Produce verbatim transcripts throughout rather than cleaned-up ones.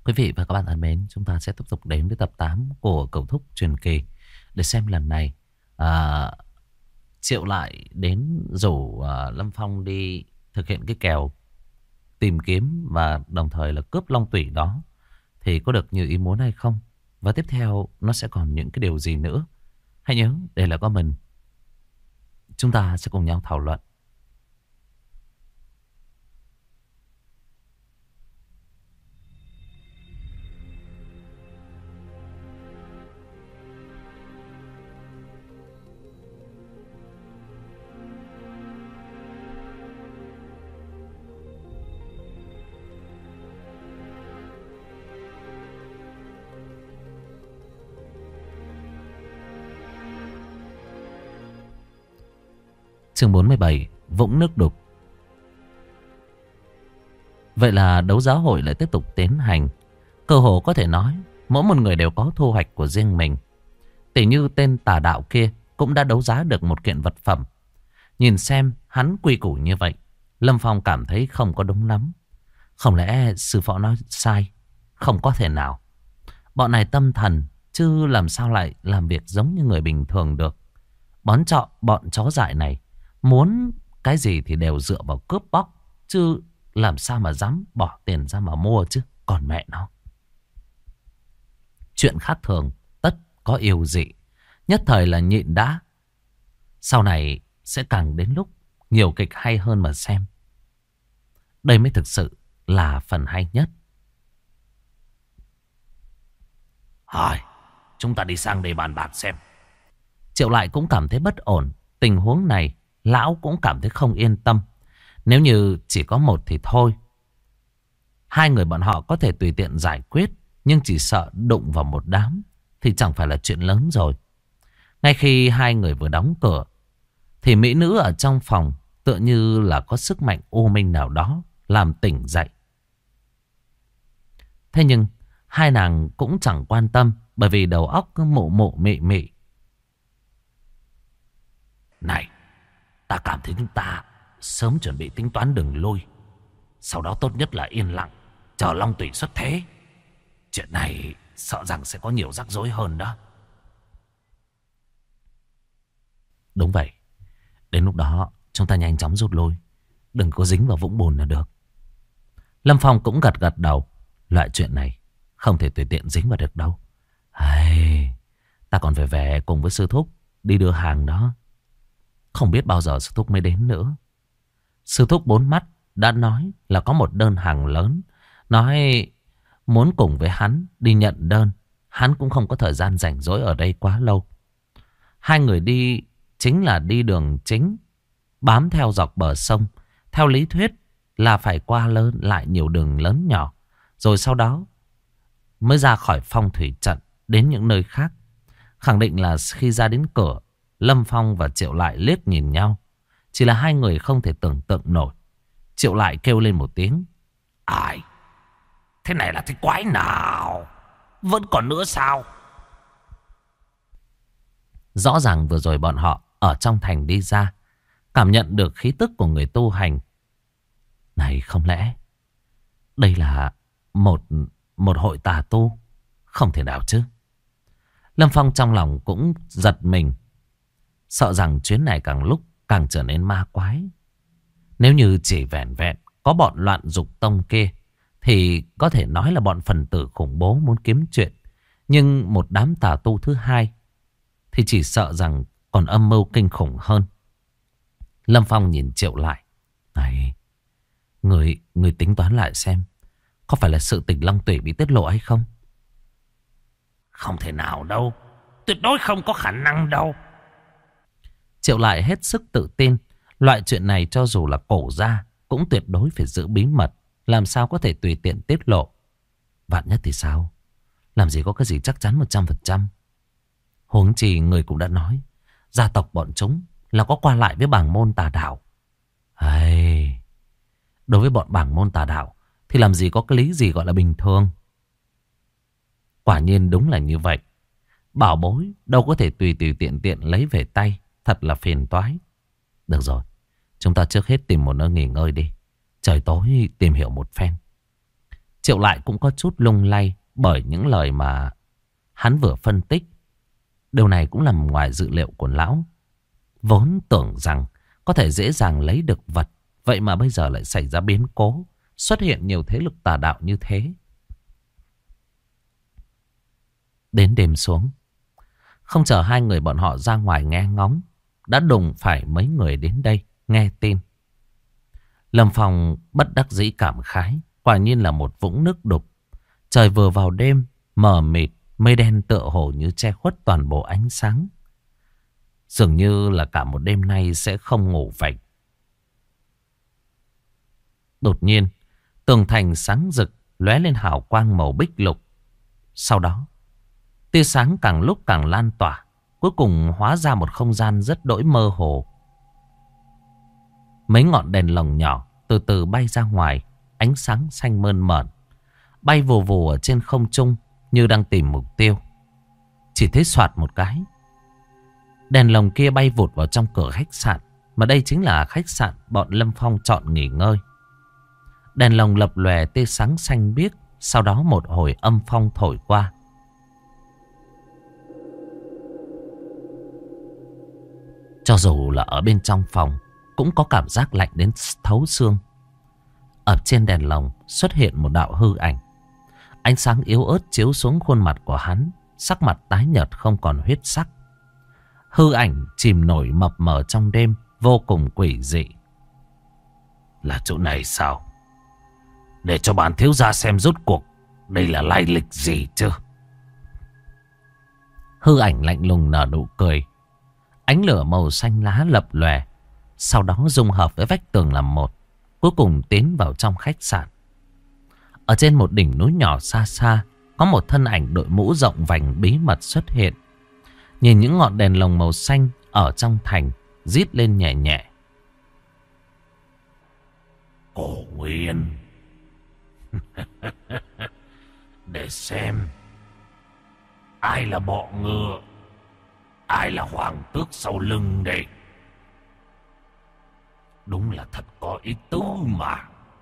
Quý vị và các bạn thân mến, chúng ta sẽ tiếp tục đến với tập tám của Cậu Thúc Truyền Kỳ để xem lần này à, Triệu lại đến rủ à, Lâm Phong đi thực hiện cái kèo tìm kiếm và đồng thời là cướp long tủy đó thì có được như ý muốn hay không, và tiếp theo nó sẽ còn những cái điều gì nữa. Hãy nhớ đây là có mình, chúng ta sẽ cùng nhau thảo luận. Chương bốn mươi bảy, Vũng Nước Đục. Vậy là đấu giá hội lại tiếp tục tiến hành. Cơ hồ có thể nói mỗi một người đều có thu hoạch của riêng mình. Tỉ như tên tà đạo kia cũng đã đấu giá được một kiện vật phẩm. Nhìn xem hắn quy củ như vậy, Lâm Phong cảm thấy không có đúng lắm. Không lẽ sư phụ nói sai? Không có thể nào. Bọn này tâm thần chứ làm sao lại làm việc giống như người bình thường được. Bón trọ bọn chó dại này muốn cái gì thì đều dựa vào cướp bóc, chứ làm sao mà dám bỏ tiền ra mà mua chứ. Còn mẹ nó, chuyện khác thường tất có yêu dị. Nhất thời là nhịn đã, sau này sẽ càng đến lúc nhiều kịch hay hơn mà xem. Đây mới thực sự là phần hay nhất. Hỏi, chúng ta đi sang đây bàn bạc xem. Triệu lại cũng cảm thấy bất ổn. Tình huống này lão cũng cảm thấy không yên tâm. Nếu như chỉ có một thì thôi, hai người bọn họ có thể tùy tiện giải quyết, nhưng chỉ sợ đụng vào một đám thì chẳng phải là chuyện lớn rồi. Ngay khi hai người vừa đóng cửa thì mỹ nữ ở trong phòng tựa như là có sức mạnh u minh nào đó làm tỉnh dậy. Thế nhưng hai nàng cũng chẳng quan tâm, bởi vì đầu óc cứ mụ mụ mị mị. Này, ta cảm thấy chúng ta sớm chuẩn bị tính toán đường lui, sau đó tốt nhất là yên lặng chờ long tủy xuất thế. Chuyện này sợ rằng sẽ có nhiều rắc rối hơn đó. Đúng vậy. Đến lúc đó chúng ta nhanh chóng rút lui, đừng có dính vào vũng bùn là được. Lâm Phong cũng gật gật đầu. Loại chuyện này không thể tùy tiện dính vào được đâu. Ai, ta còn phải về cùng với sư thúc đi đưa hàng đó. Không biết bao giờ sư thúc mới đến nữa. Sư thúc bốn mắt đã nói là có một đơn hàng lớn, nói muốn cùng với hắn đi nhận đơn. Hắn cũng không có thời gian rảnh rỗi ở đây quá lâu. Hai người đi chính là đi đường chính, bám theo dọc bờ sông. Theo lý thuyết là phải qua lớn lại nhiều đường lớn nhỏ, rồi sau đó mới ra khỏi phong thủy trận đến những nơi khác. Khẳng định là khi ra đến cửa, Lâm Phong và Triệu lại liếc nhìn nhau. Chỉ là hai người không thể tưởng tượng nổi. Triệu lại kêu lên một tiếng. Ai? Thế này là cái quái nào? Vẫn còn nữa sao? Rõ ràng vừa rồi bọn họ ở trong thành đi ra, cảm nhận được khí tức của người tu hành. Này, không lẽ đây là một một hội tà tu? Không thể nào chứ. Lâm Phong trong lòng cũng giật mình, sợ rằng chuyến này càng lúc càng trở nên ma quái. Nếu như chỉ vẹn vẹn có bọn loạn dục tông kia thì có thể nói là bọn phần tử khủng bố muốn kiếm chuyện. Nhưng một đám tà tu thứ hai thì chỉ sợ rằng còn âm mưu kinh khủng hơn. Lâm Phong nhìn Triệu lại. Này, người, người tính toán lại xem, có phải là sự tình long tủy bị tiết lộ hay không? Không thể nào đâu, tuyệt đối không có khả năng đâu. Triệu lại hết sức tự tin. Loại chuyện này cho dù là cổ gia cũng tuyệt đối phải giữ bí mật, làm sao có thể tùy tiện tiết lộ. Vạn nhất thì sao? Làm gì có cái gì chắc chắn một trăm phần trăm. Huống chi người cũng đã nói gia tộc bọn chúng là có qua lại với bảng môn tà đạo. Hay, đối với bọn bảng môn tà đạo thì làm gì có cái lý gì gọi là bình thường. Quả nhiên đúng là như vậy. Bảo bối đâu có thể tùy tùy tiện tiện lấy về tay. Thật là phiền toái. Được rồi, chúng ta trước hết tìm một nơi nghỉ ngơi đi. Trời tối tìm hiểu một phen. Triệu Lại cũng có chút lung lay bởi những lời mà hắn vừa phân tích. Điều này cũng nằm ngoài dự liệu của lão. Vốn tưởng rằng có thể dễ dàng lấy được vật, vậy mà bây giờ lại xảy ra biến cố, xuất hiện nhiều thế lực tà đạo như thế. Đến đêm xuống, không chờ hai người bọn họ ra ngoài nghe ngóng, đã đụng phải mấy người đến đây nghe tin. Lâm Phong bất đắc dĩ cảm khái, quả nhiên là một vũng nước đục. Trời vừa vào đêm, mờ mịt, mây đen tựa hồ như che khuất toàn bộ ánh sáng. Dường như là cả một đêm nay sẽ không ngủ vậy. Đột nhiên, tường thành sáng rực, lóe lên hào quang màu bích lục. Sau đó, tia sáng càng lúc càng lan tỏa, cuối cùng hóa ra một không gian rất đỗi mơ hồ. Mấy ngọn đèn lồng nhỏ từ từ bay ra ngoài, ánh sáng xanh mơn mởn, bay vù vù ở trên không trung như đang tìm mục tiêu. Chỉ thấy xoạt một cái, đèn lồng kia bay vụt vào trong cửa khách sạn, mà đây chính là khách sạn bọn Lâm Phong chọn nghỉ ngơi. Đèn lồng lập lòe tia sáng xanh biếc, sau đó một hồi âm phong thổi qua. Cho dù là ở bên trong phòng cũng có cảm giác lạnh đến thấu xương. Ở trên đèn lồng xuất hiện một đạo hư ảnh. Ánh sáng yếu ớt chiếu xuống khuôn mặt của hắn, sắc mặt tái nhợt không còn huyết sắc. Hư ảnh chìm nổi mập mờ trong đêm, vô cùng quỷ dị. Là chỗ này sao? Để cho bản thiếu gia xem rốt cuộc đây là lai lịch gì chứ? Hư ảnh lạnh lùng nở nụ cười. Ánh lửa màu xanh lá lập lòe, sau đó dung hợp với vách tường làm một, cuối cùng tiến vào trong khách sạn. Ở trên một đỉnh núi nhỏ xa xa, có một thân ảnh đội mũ rộng vành bí mật xuất hiện. Nhìn những ngọn đèn lồng màu xanh ở trong thành, rít lên nhẹ nhẹ. Cổ Nguyên. Để xem ai là bọ ngựa, ai là hoàng tước sau lưng đây. Đúng là thật có ý tứ mà.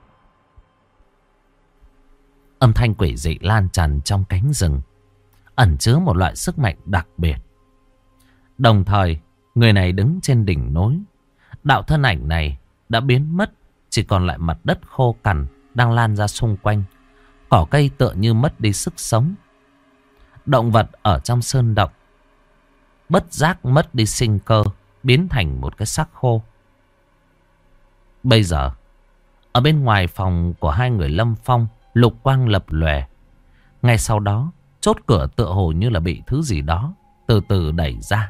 Âm thanh quỷ dị lan tràn trong cánh rừng, ẩn chứa một loại sức mạnh đặc biệt. Đồng thời, người này đứng trên đỉnh núi. Đạo thân ảnh này đã biến mất, chỉ còn lại mặt đất khô cằn đang lan ra xung quanh. Cỏ cây tựa như mất đi sức sống. Động vật ở trong sơn động bất giác mất đi sinh cơ, biến thành một cái xác khô. Bây giờ, ở bên ngoài phòng của hai người Lâm Phong, lục quang lập lòe. Ngay sau đó, chốt cửa tựa hồ như là bị thứ gì đó từ từ đẩy ra.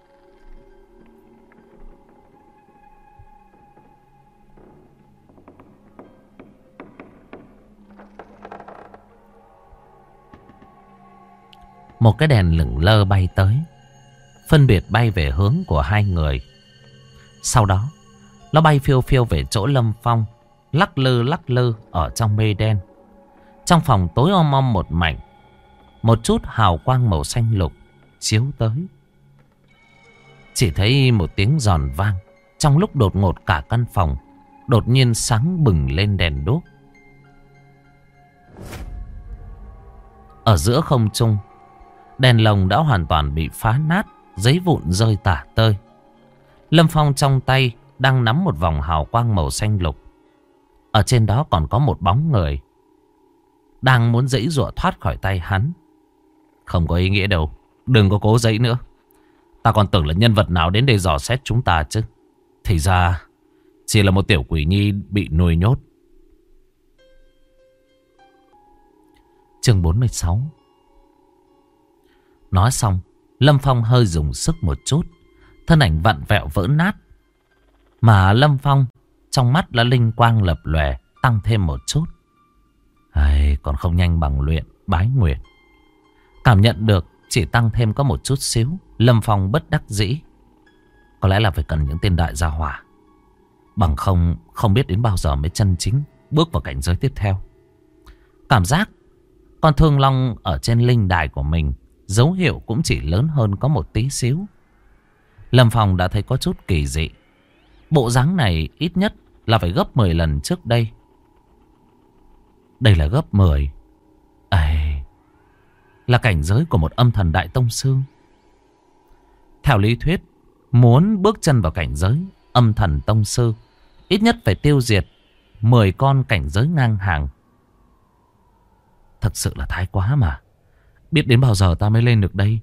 Một cái đèn lửng lơ bay tới, phân biệt bay về hướng của hai người. Sau đó, nó bay phiêu phiêu về chỗ Lâm Phong, lắc lư lắc lư ở trong mây đen. Trong phòng tối om om một mảnh, một chút hào quang màu xanh lục chiếu tới. Chỉ thấy một tiếng giòn vang. Trong lúc đột ngột cả căn phòng đột nhiên sáng bừng lên đèn đuốc. Ở giữa không trung, đèn lồng đã hoàn toàn bị phá nát, giấy vụn rơi tả tơi. Lâm Phong trong tay đang nắm một vòng hào quang màu xanh lục. Ở trên đó còn có một bóng người đang muốn giãy giụa thoát khỏi tay hắn. Không có ý nghĩa đâu, đừng có cố giãy nữa. Ta còn tưởng là nhân vật nào đến đây dò xét chúng ta chứ. Thì ra chỉ là một tiểu quỷ nhi bị nuôi nhốt. Chương bốn mươi sáu. Nói xong, Lâm Phong hơi dùng sức một chút, thân ảnh vặn vẹo vỡ nát. Mà Lâm Phong trong mắt đã linh quang lập lòe, tăng thêm một chút. Ai, còn không nhanh bằng luyện bái nguyệt. Cảm nhận được chỉ tăng thêm có một chút xíu, Lâm Phong bất đắc dĩ. Có lẽ là phải cần những tên đại gia hỏa, bằng không không biết đến bao giờ mới chân chính bước vào cảnh giới tiếp theo. Cảm giác con thương long ở trên linh đài của mình dấu hiệu cũng chỉ lớn hơn có một tí xíu. Lâm Phong đã thấy có chút kỳ dị. Bộ dáng này ít nhất là phải gấp mười lần trước đây. Đây là gấp mười. Ây, là cảnh giới của một âm thần đại tông sư. Theo lý thuyết, muốn bước chân vào cảnh giới âm thần tông sư, ít nhất phải tiêu diệt mười con cảnh giới ngang hàng. Thật sự là thái quá mà. Biết đến bao giờ ta mới lên được đây.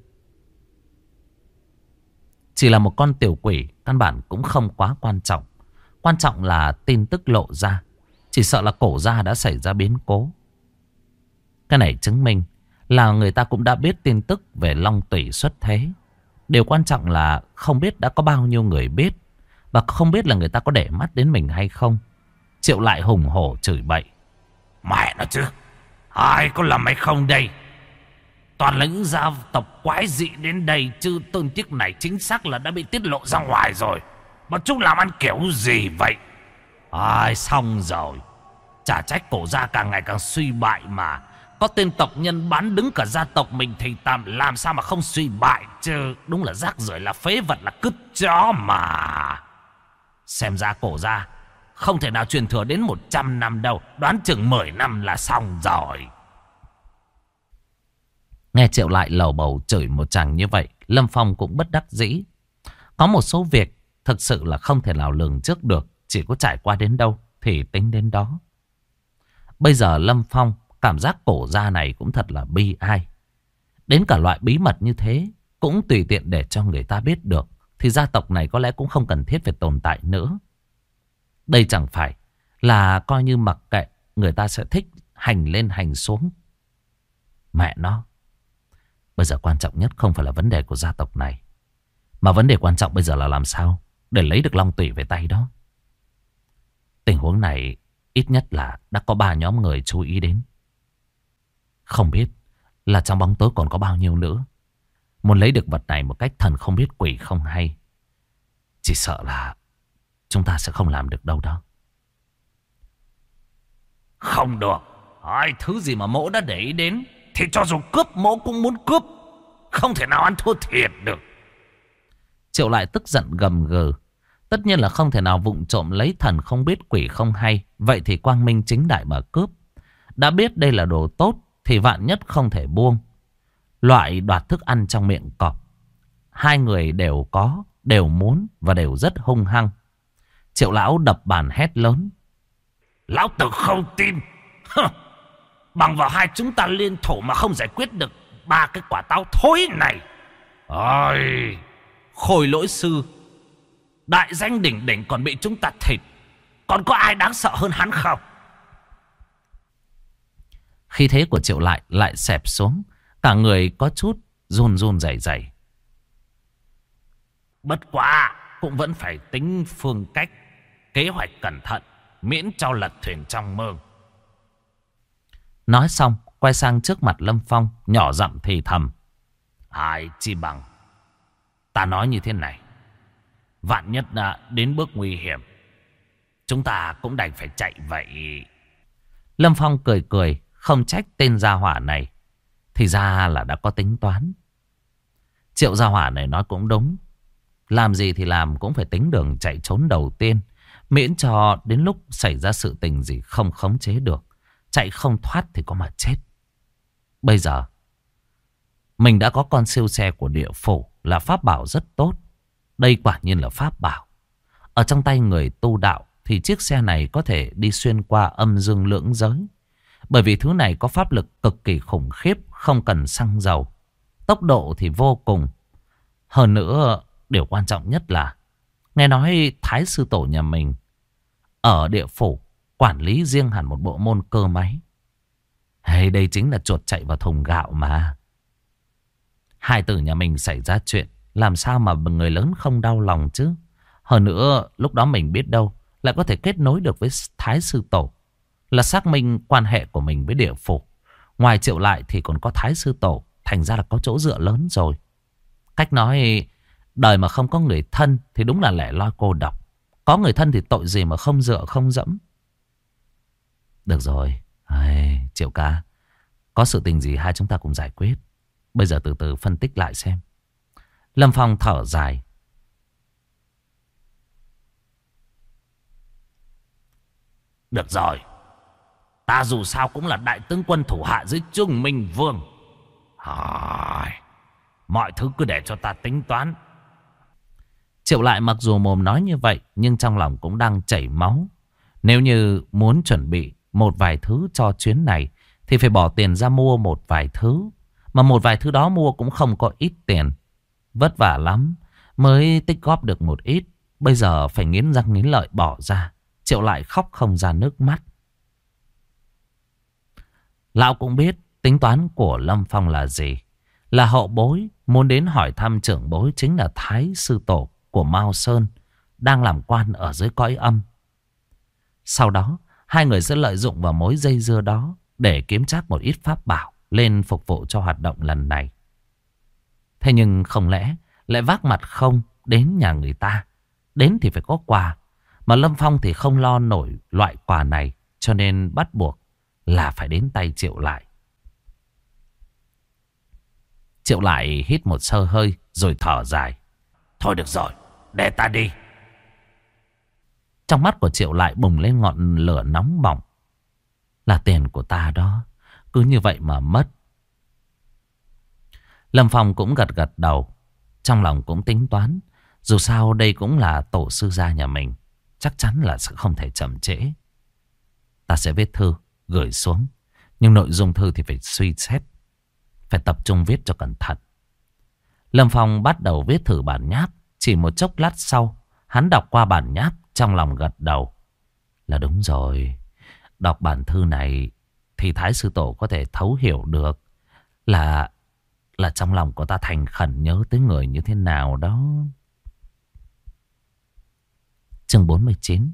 Chỉ là một con tiểu quỷ, căn bản cũng không quá quan trọng. Quan trọng là tin tức lộ ra. Chỉ sợ là cổ gia đã xảy ra biến cố. Cái này chứng minh là người ta cũng đã biết tin tức về Long Tủy xuất thế. Điều quan trọng là không biết đã có bao nhiêu người biết. Và không biết là người ta có để mắt đến mình hay không. Triệu lại hùng hổ chửi bậy. Mẹ nó chứ, ai có làm hay không đây? Toàn là những gia tộc quái dị đến đây, chứ tin tức này chính xác là đã bị tiết lộ ra ngoài rồi. Bọn chúng làm ăn kiểu gì vậy? Ai xong rồi. Chả trách cổ gia càng ngày càng suy bại mà. Có tên tộc nhân bán đứng cả gia tộc mình thì tạm làm sao mà không suy bại chứ. Đúng là rác rưởi, là phế vật, là cứt chó mà. Xem ra cổ gia không thể nào truyền thừa đến một trăm năm đâu. Đoán chừng mười năm là xong rồi. Nghe Triệu lại lầu bầu chửi một chàng như vậy, Lâm Phong cũng bất đắc dĩ. Có một số việc thực sự là không thể nào lường trước được. Chỉ có trải qua đến đâu thì tính đến đó. Bây giờ Lâm Phong cảm giác cổ gia này cũng thật là bi ai. Đến cả loại bí mật như thế cũng tùy tiện để cho người ta biết được, thì gia tộc này có lẽ cũng không cần thiết phải tồn tại nữa. Đây chẳng phải là coi như mặc kệ, người ta sẽ thích hành lên hành xuống. Mẹ nó, bây giờ quan trọng nhất không phải là vấn đề của gia tộc này, mà vấn đề quan trọng bây giờ là làm sao để lấy được Long Tủy về tay đó. Tình huống này ít nhất là đã có ba nhóm người chú ý đến. Không biết là trong bóng tối còn có bao nhiêu nữa. Muốn lấy được vật này một cách thần không biết quỷ không hay, chỉ sợ là chúng ta sẽ không làm được đâu đó. Không được. Ai thứ gì mà mỗ đã để ý đến thì cho dù cướp mỗ cũng muốn cướp. Không thể nào ăn thua thiệt được. Triệu lại tức giận gầm gừ. Tất nhiên là không thể nào vụng trộm lấy thần không biết quỷ không hay. Vậy thì quang minh chính đại mà cướp. Đã biết đây là đồ tốt thì vạn nhất không thể buông. Loại đoạt thức ăn trong miệng cọp, hai người đều có, đều muốn và đều rất hung hăng. Triệu lão đập bàn hét lớn. Lão tử không tin. Hơ, bằng vào hai chúng ta liên thủ mà không giải quyết được ba cái quả táo thối này. Ôi, Khôi Lỗi Sư, đại danh đỉnh đỉnh còn bị chúng ta thịt. Còn có ai đáng sợ hơn hắn không? Khí thế của Triệu lại lại xẹp xuống. Cả người có chút run run rẩy rẩy. Bất quá cũng vẫn phải tính phương cách, kế hoạch cẩn thận, miễn cho lật thuyền trong mương. Nói xong quay sang trước mặt Lâm Phong, nhỏ giọng thì thầm. Hai chi bằng ta nói như thế này, vạn nhất đã đến bước nguy hiểm, chúng ta cũng đành phải chạy vậy. Lâm Phong cười cười, không trách tên gia hỏa này, thì ra là đã có tính toán. Triệu gia hỏa này nói cũng đúng. Làm gì thì làm cũng phải tính đường chạy trốn đầu tiên, miễn cho đến lúc xảy ra sự tình gì không khống chế được, chạy không thoát thì có mà chết. Bây giờ mình đã có con siêu xe của địa phủ, là pháp bảo rất tốt. Đây quả nhiên là pháp bảo. Ở trong tay người tu đạo thì chiếc xe này có thể đi xuyên qua âm dương lưỡng giới. Bởi vì thứ này có pháp lực cực kỳ khủng khiếp, không cần xăng dầu. Tốc độ thì vô cùng. Hơn nữa, điều quan trọng nhất là nghe nói Thái sư tổ nhà mình ở địa phủ quản lý riêng hẳn một bộ môn cơ máy. Hay đây chính là chuột chạy vào thùng gạo mà. Hai tử nhà mình xảy ra chuyện, làm sao mà người lớn không đau lòng chứ. Hơn nữa, lúc đó mình biết đâu lại có thể kết nối được với Thái sư tổ, là xác minh quan hệ của mình với địa phủ. Ngoài Triệu lại thì còn có Thái sư tổ, thành ra là có chỗ dựa lớn rồi. Cách nói, đời mà không có người thân thì đúng là lẻ loi cô độc. Có người thân thì tội gì mà không dựa không dẫm. Được rồi, ai, Triệu ca, có sự tình gì hai chúng ta cùng giải quyết. Bây giờ từ từ phân tích lại xem. Lâm Phong thở dài. Được rồi, Ta dù sao cũng là đại tướng quân thủ hạ dưới Trung Minh Vương. À, mọi thứ cứ để cho ta tính toán. Triệu Lại mặc dù mồm nói như vậy, nhưng trong lòng cũng đang chảy máu. Nếu như muốn chuẩn bị một vài thứ cho chuyến này, thì phải bỏ tiền ra mua một vài thứ. Mà một vài thứ đó mua cũng không có ít tiền. Vất vả lắm mới tích góp được một ít. Bây giờ phải nghiến răng nghiến lợi bỏ ra. Triệu Lại khóc không ra nước mắt. Lão cũng biết tính toán của Lâm Phong là gì. Là hậu bối muốn đến hỏi thăm trưởng bối chính là Thái Sư Tổ của Mao Sơn, đang làm quan ở dưới cõi âm. Sau đó hai người sẽ lợi dụng vào mối dây dưa đó để kiếm trác một ít pháp bảo lên phục vụ cho hoạt động lần này. Thế nhưng không lẽ lại vác mặt không đến nhà người ta? Đến thì phải có quà. Mà Lâm Phong thì không lo nổi loại quà này, cho nên bắt buộc là phải đến tay Triệu Lại. Triệu Lại hít một sơ hơi rồi thở dài. Thôi được rồi, để ta đi. Trong mắt của Triệu Lại bùng lên ngọn lửa nóng bỏng. Là tiền của ta đó, cứ như vậy mà mất. Lâm Phong cũng gật gật đầu. Trong lòng cũng tính toán, dù sao đây cũng là tổ sư gia nhà mình, chắc chắn là sẽ không thể chậm trễ. Ta sẽ viết thư gửi xuống, nhưng nội dung thư thì phải suy xét, phải tập trung viết cho cẩn thận. Lâm Phong bắt đầu viết thử bản nháp. Chỉ một chốc lát sau, hắn đọc qua bản nháp, trong lòng gật đầu. Là đúng rồi. Đọc bản thư này thì Thái Sư Tổ có thể thấu hiểu được Là Là trong lòng của ta thành khẩn nhớ tới người như thế nào đó. Chương bốn mươi chín.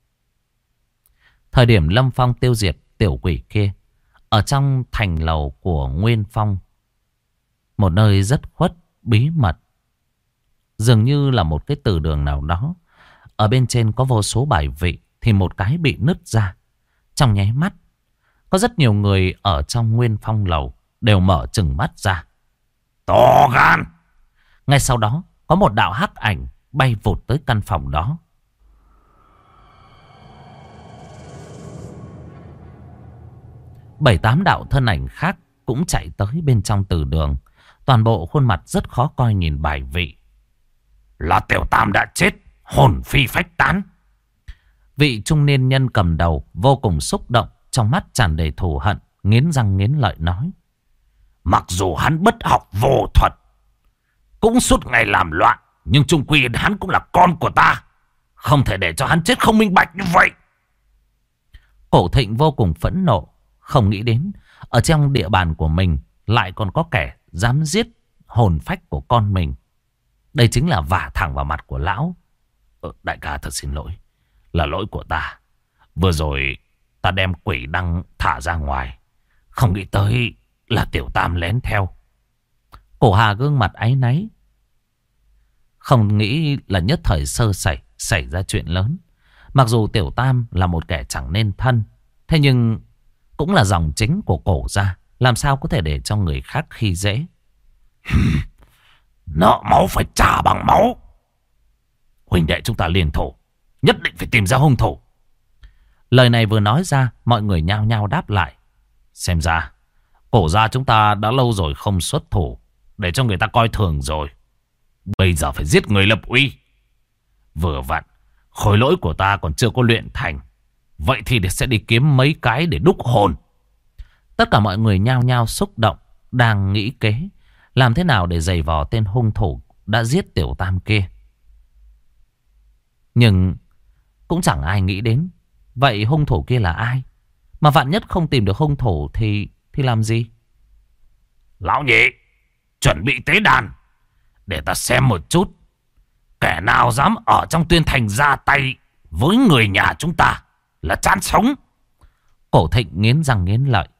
Thời điểm Lâm Phong tiêu diệt tiểu quỷ kia, ở trong thành lầu của Nguyên Phong, một nơi rất khuất bí mật, dường như là một cái từ đường nào đó. Ở bên trên có vô số bài vị, thì một cái bị nứt ra. Trong nháy mắt, có rất nhiều người ở trong Nguyên Phong lầu đều mở trừng mắt ra. To gan! Ngay sau đó, có một đạo hắc ảnh bay vụt tới căn phòng đó. Bảy tám đạo thân ảnh khác cũng chạy tới bên trong từ đường. Toàn bộ khuôn mặt rất khó coi nhìn bài vị. Là Tiểu Tam đã chết, hồn phi phách tán. Vị trung niên nhân cầm đầu vô cùng xúc động, trong mắt tràn đầy thù hận, nghiến răng nghiến lợi nói. Mặc dù hắn bất học vô thuật, cũng suốt ngày làm loạn, nhưng chung quy hắn cũng là con của ta, không thể để cho hắn chết không minh bạch như vậy. Cổ Thịnh vô cùng phẫn nộ, không nghĩ đến ở trong địa bàn của mình lại còn có kẻ dám giết hồn phách của con mình. Đây chính là vả thẳng vào mặt của lão. ờ, Đại ca thật xin lỗi, là lỗi của ta. Vừa rồi ta đem quỷ đăng thả ra ngoài, không nghĩ tới là Tiểu Tam lén theo. Cổ Hà gương mặt áy náy, không nghĩ là nhất thời sơ sẩy xảy ra chuyện lớn. Mặc dù Tiểu Tam là một kẻ chẳng nên thân, thế nhưng cũng là dòng chính của cổ gia, làm sao có thể để cho người khác khi dễ. Nợ máu phải trả bằng máu. Huynh đệ chúng ta liên thủ, nhất định phải tìm ra hung thủ. Lời này vừa nói ra, mọi người nhao nhao đáp lại. Xem ra cổ gia chúng ta đã lâu rồi không xuất thủ, để cho người ta coi thường rồi. Bây giờ phải giết người lập uy. Vừa vặn khối lỗi của ta còn chưa có luyện thành, vậy thì sẽ đi kiếm mấy cái để đúc hồn. Tất cả mọi người nhao nhao xúc động, đang nghĩ kế làm thế nào để giày vò tên hung thủ đã giết Tiểu Tam kia. Nhưng cũng chẳng ai nghĩ đến, vậy hung thủ kia là ai? Mà vạn nhất không tìm được hung thủ thì thì làm gì? Lão nhị, chuẩn bị tế đàn, để ta xem một chút kẻ nào dám ở trong Tuyên Thành ra tay với người nhà chúng ta là chán sống. Cổ Thịnh nghiến răng nghiến lợi.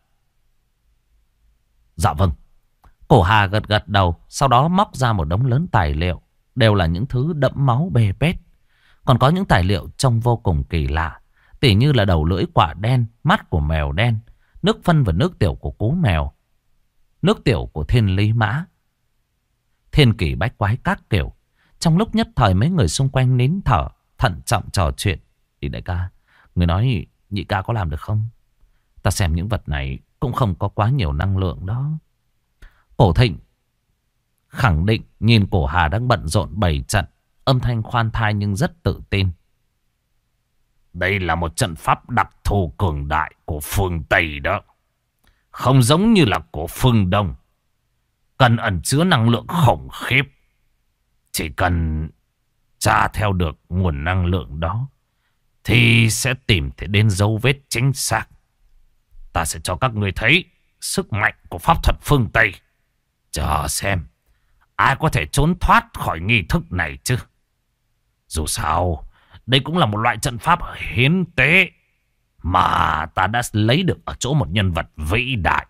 Dạ vâng. Cổ Hà gật gật đầu, sau đó móc ra một đống lớn tài liệu, đều là những thứ đẫm máu bê bết. Còn có những tài liệu trông vô cùng kỳ lạ, tỉ như là đầu lưỡi quả đen, mắt của mèo đen, nước phân và nước tiểu của cú mèo, nước tiểu của thiên lý mã, thiên kỳ bách quái các kiểu. Trong lúc nhất thời mấy người xung quanh nín thở, thận trọng trò chuyện. Thì đại ca, người nói nhị ca có làm được không? Ta Ta xem những vật này cũng không có quá nhiều năng lượng đó. Cổ Thịnh khẳng định nhìn Cổ Hà đang bận rộn bày trận. Âm thanh khoan thai nhưng rất tự tin. Đây là một trận pháp đặc thù cường đại của phương Tây đó. Không giống như là của phương Đông. Cần ẩn chứa năng lượng khủng khiếp. Chỉ cần tra theo được nguồn năng lượng đó thì sẽ tìm thấy đến dấu vết chính xác. Ta sẽ cho các người thấy sức mạnh của pháp thuật phương Tây. Chờ xem ai có thể trốn thoát khỏi nghi thức này chứ. Dù sao, đây cũng là một loại trận pháp hiến tế mà ta đã lấy được ở chỗ một nhân vật vĩ đại.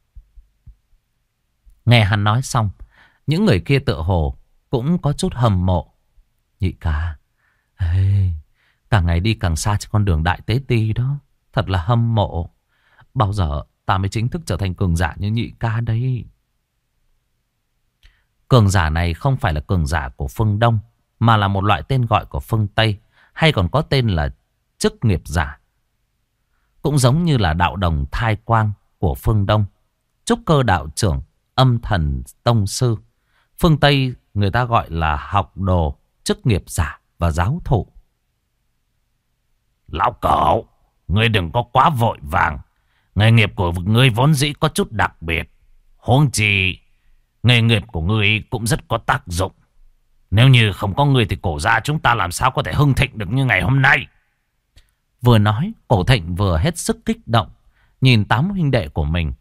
Nghe hắn nói xong, những người kia tựa hồ cũng có chút hâm mộ. Nhị ca, hey, càng ngày đi càng xa trên con đường đại tế ti đó. Thật là hâm mộ. Bao giờ ta mới chính thức trở thành cường giả như nhị ca đấy? Cường giả này không phải là cường giả của phương Đông, mà là một loại tên gọi của phương Tây, hay còn có tên là chức nghiệp giả. Cũng giống như là đạo đồng thai quang của phương Đông, trúc cơ đạo trưởng, âm thần tông sư. Phương Tây người ta gọi là học đồ, chức nghiệp giả và giáo thụ. Lão cẩu, ngươi đừng có quá vội vàng. Nghề nghiệp của ngươi vốn dĩ có chút đặc biệt. Huống chi nghề nghiệp của ngươi cũng rất có tác dụng. Nếu như không có ngươi thì Cổ gia chúng ta làm sao có thể hưng thịnh được như ngày hôm nay. Vừa nói, Cổ Thịnh vừa hết sức kích động, nhìn tám huynh đệ của mình.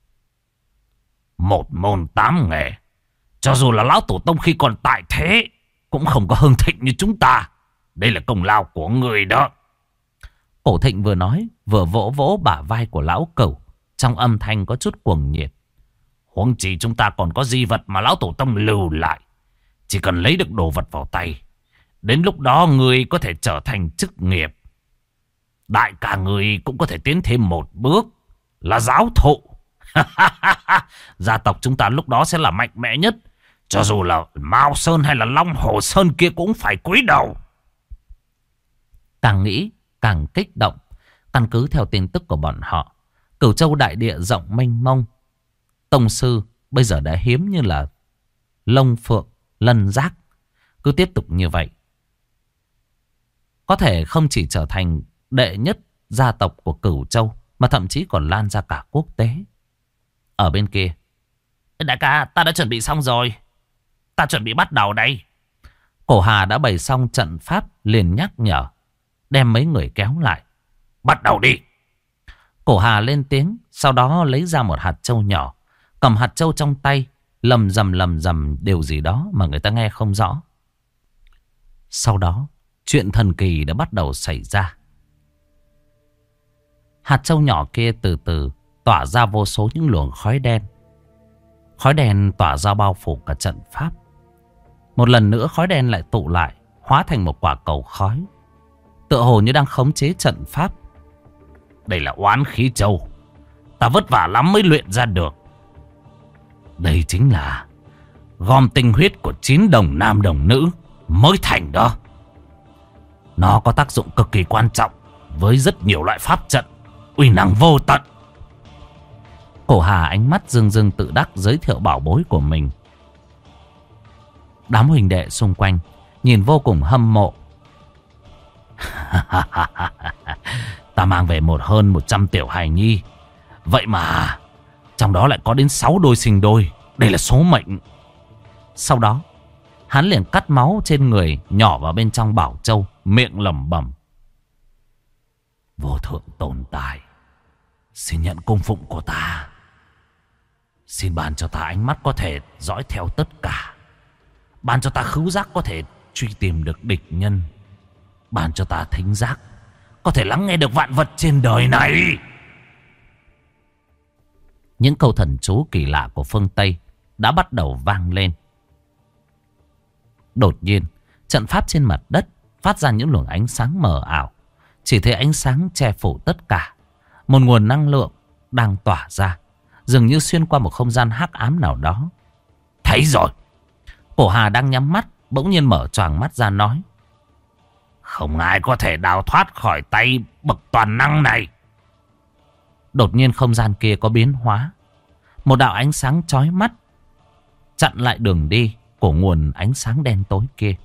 Một môn tám nghề, cho dù là lão tổ tông khi còn tại thế cũng không có hưng thịnh như chúng ta. Đây là công lao của người đó. Cổ Thịnh vừa nói vừa vỗ vỗ bả vai của lão cẩu, trong âm thanh có chút cuồng nhiệt. Huống chi chúng ta còn có di vật mà lão tổ tông lưu lại. Chỉ cần lấy được đồ vật vào tay, đến lúc đó người có thể trở thành chức nghiệp. Đại ca người cũng có thể tiến thêm một bước, là giáo thụ. Gia tộc chúng ta lúc đó sẽ là mạnh mẽ nhất. Cho dù là Mao Sơn hay là Long Hồ Sơn kia cũng phải cúi đầu. Càng nghĩ càng kích động. Căn cứ theo tin tức của bọn họ, Cửu Châu đại địa rộng mênh mông. Tông sư bây giờ đã hiếm như là lông phượng, lân giác. Cứ tiếp tục như vậy, có thể không chỉ trở thành đệ nhất gia tộc của Cửu Châu, mà thậm chí còn lan ra cả quốc tế. Ở bên kia, đại ca, ta đã chuẩn bị xong rồi. Ta chuẩn bị bắt đầu đây. Cổ Hà đã bày xong trận pháp, liền nhắc nhở, đem mấy người kéo lại. Bắt đầu đi. Cổ Hà lên tiếng, sau đó lấy ra một hạt châu nhỏ, cầm hạt châu trong tay, lầm rầm lầm rầm điều gì đó mà người ta nghe không rõ. Sau đó, chuyện thần kỳ đã bắt đầu xảy ra. Hạt châu nhỏ kia từ từ tỏa ra vô số những luồng khói đen. Khói đen tỏa ra bao phủ cả trận pháp. Một lần nữa khói đen lại tụ lại, hóa thành một quả cầu khói, tựa hồ như đang khống chế trận pháp. Đây là oán khí châu, ta vất vả lắm mới luyện ra được. Đây chính là gom tinh huyết của chín đồng nam đồng nữ mới thành đó. Nó có tác dụng cực kỳ quan trọng với rất nhiều loại pháp trận, uy năng vô tận. Cổ Hà ánh mắt rưng rưng tự đắc giới thiệu bảo bối của mình. Đám huynh đệ xung quanh nhìn vô cùng hâm mộ. Ta mang về một hơn một trăm tiểu hài nhi, vậy mà trong đó lại có đến sáu đôi sinh đôi. Đây là số mệnh. Sau đó hắn liền cắt máu trên người, nhỏ vào bên trong bảo châu, miệng lẩm bẩm: vô thượng tồn tại, xin nhận cung phụng của ta. Xin ban cho ta ánh mắt có thể dõi theo tất cả. Ban cho ta khứu giác có thể truy tìm được địch nhân. Ban cho ta thính giác có thể lắng nghe được vạn vật trên đời này. Những câu thần chú kỳ lạ của phương Tây đã bắt đầu vang lên. Đột nhiên, trận pháp trên mặt đất phát ra những luồng ánh sáng mờ ảo. Chỉ thấy ánh sáng che phủ tất cả. Một nguồn năng lượng đang tỏa ra, dường như xuyên qua một không gian hắc ám nào đó. Thấy rồi. Cổ Hà đang nhắm mắt, bỗng nhiên mở choàng mắt ra nói: không ai có thể đào thoát khỏi tay bậc toàn năng này. Đột nhiên không gian kia có biến hóa. Một đạo ánh sáng chói mắt chặn lại đường đi của nguồn ánh sáng đen tối kia.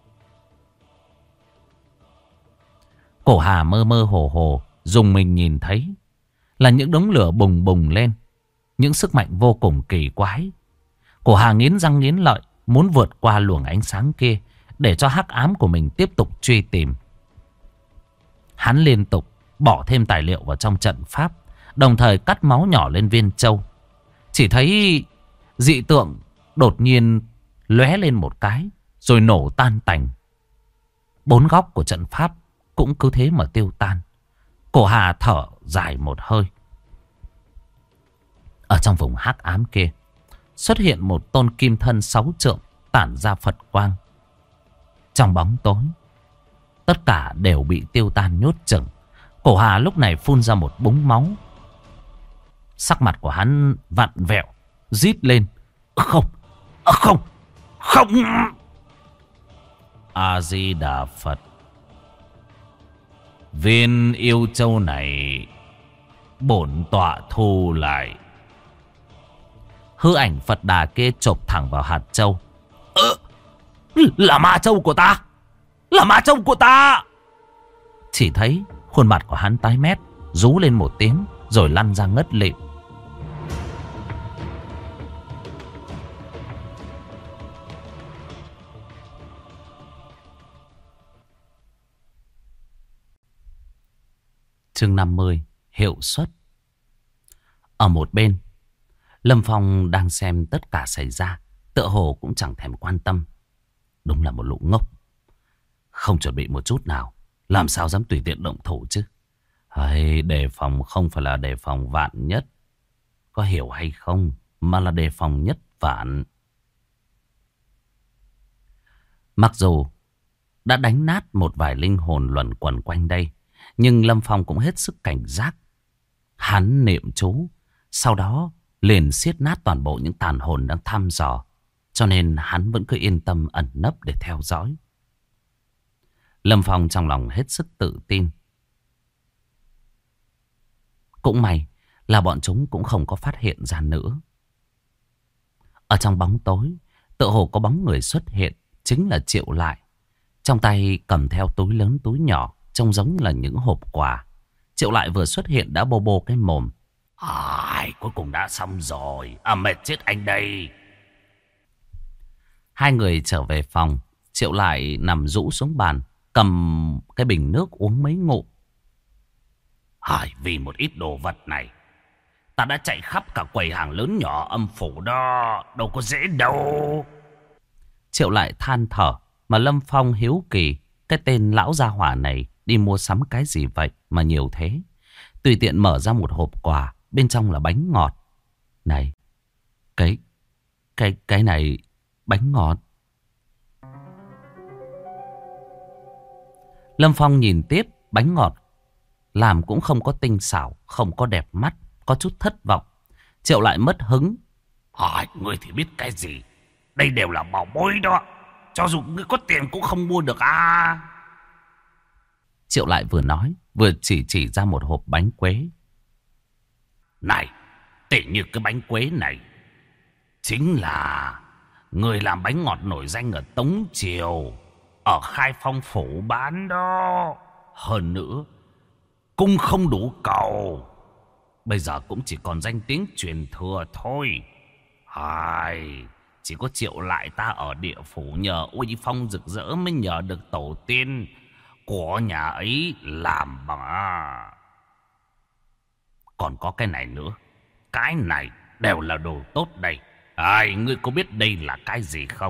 Cổ Hà mơ mơ hồ hồ dùng mình nhìn thấy là những đống lửa bùng bùng lên, những sức mạnh vô cùng kỳ quái. Cổ Hà nghiến răng nghiến lợi, muốn vượt qua luồng ánh sáng kia để cho hắc ám của mình tiếp tục truy tìm. Hắn liên tục bỏ thêm tài liệu vào trong trận pháp, đồng thời cắt máu nhỏ lên viên châu. Chỉ thấy dị tượng đột nhiên lóe lên một cái, rồi nổ tan tành. Bốn góc của trận pháp cũng cứ thế mà tiêu tan. Cổ Hà thở dài một hơi. Ở trong vùng hắc ám kia xuất hiện một tôn kim thân sáu trượng tản ra Phật quang. Trong bóng tối, tất cả đều bị tiêu tan nhốt chừng. Cổ Hà lúc này phun ra một búng máu. Sắc mặt của hắn vặn vẹo, rít lên. Không, không, không. A-di-đà Phật. Viên yêu châu này bổn tọa thu lại. Hư ảnh Phật Đà kia chộp thẳng vào hạt châu. Ơ, là ma châu của ta, là ma châu của ta. Chỉ thấy khuôn mặt của hắn tái mét, rú lên một tiếng rồi lăn ra ngất lịm. Chương năm mươi. Hiệu suất. Ở một bên, Lâm Phong đang xem tất cả xảy ra, tựa hồ cũng chẳng thèm quan tâm. Đúng là một lũ ngốc, không chuẩn bị một chút nào, làm sao dám tùy tiện động thủ chứ. Hay, đề phòng không phải là đề phòng vạn nhất, có hiểu hay không, mà là đề phòng nhất vạn. Mặc dù đã đánh nát một vài linh hồn luẩn quẩn quanh đây, nhưng Lâm Phong cũng hết sức cảnh giác. Hắn niệm chú, sau đó liền siết nát toàn bộ những tàn hồn đang thăm dò. Cho nên hắn vẫn cứ yên tâm ẩn nấp để theo dõi. Lâm Phong trong lòng hết sức tự tin. Cũng may là bọn chúng cũng không có phát hiện ra nữa. Ở trong bóng tối, tựa hồ có bóng người xuất hiện, chính là Triệu Lại. Trong tay cầm theo túi lớn túi nhỏ, trông giống là những hộp quà. Triệu Lại vừa xuất hiện đã bô bô cái mồm. Ai, cuối cùng đã xong rồi. À, mệt chết anh đây. Hai người trở về phòng. Triệu Lại nằm rũ xuống bàn, cầm cái bình nước uống mấy ngụm. Ai, vì một ít đồ vật này, ta đã chạy khắp cả quầy hàng lớn nhỏ âm phủ đó. Đâu có dễ đâu. Triệu Lại than thở. Mà Lâm Phong hiếu kỳ, cái tên lão gia hỏa này đi mua sắm cái gì vậy mà nhiều thế. Tùy tiện mở ra một hộp quà, bên trong là bánh ngọt. Này, cái, cái, cái này, bánh ngọt. Lâm Phong nhìn tiếp, bánh ngọt làm cũng không có tinh xảo, không có đẹp mắt, có chút thất vọng. Triệu Lại mất hứng. Hỏi, ngươi thì biết cái gì? Đây đều là bảo bối đó. Cho dù ngươi có tiền cũng không mua được à. Triệu Lại vừa nói, vừa chỉ chỉ ra một hộp bánh quế. Này, tỉ như cái bánh quế này chính là người làm bánh ngọt nổi danh ở Tống Triều, ở Khai Phong phủ bán đó. Hơn nữa, cung không đủ cầu, bây giờ cũng chỉ còn danh tiếng truyền thừa thôi. Ai, chỉ có Triệu Lại ta ở địa phủ nhờ uy phong rực rỡ mới nhờ được tổ tiên của nhà ấy làm mà. Còn có cái này nữa. Cái này đều là đồ tốt đây. Ai, ngươi có biết đây là cái gì không?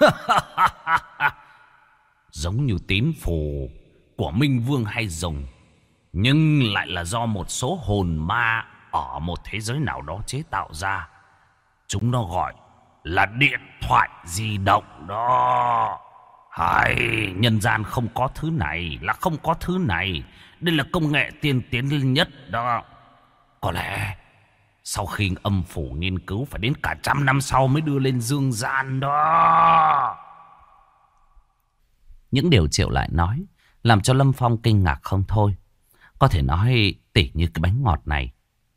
Giống như tín phù của Minh Vương hay dùng, nhưng lại là do một số hồn ma ở một thế giới nào đó chế tạo ra. Chúng nó gọi là điện thoại di động đó. Hay, nhân gian không có thứ này, là không có thứ này. Đây là công nghệ tiên tiến nhất đó. Có lẽ sau khi âm phủ nghiên cứu phải đến cả trăm năm sau mới đưa lên dương gian đó. Những điều Triệu Lại nói làm cho Lâm Phong kinh ngạc không thôi. Có thể nói tỉ như cái bánh ngọt này,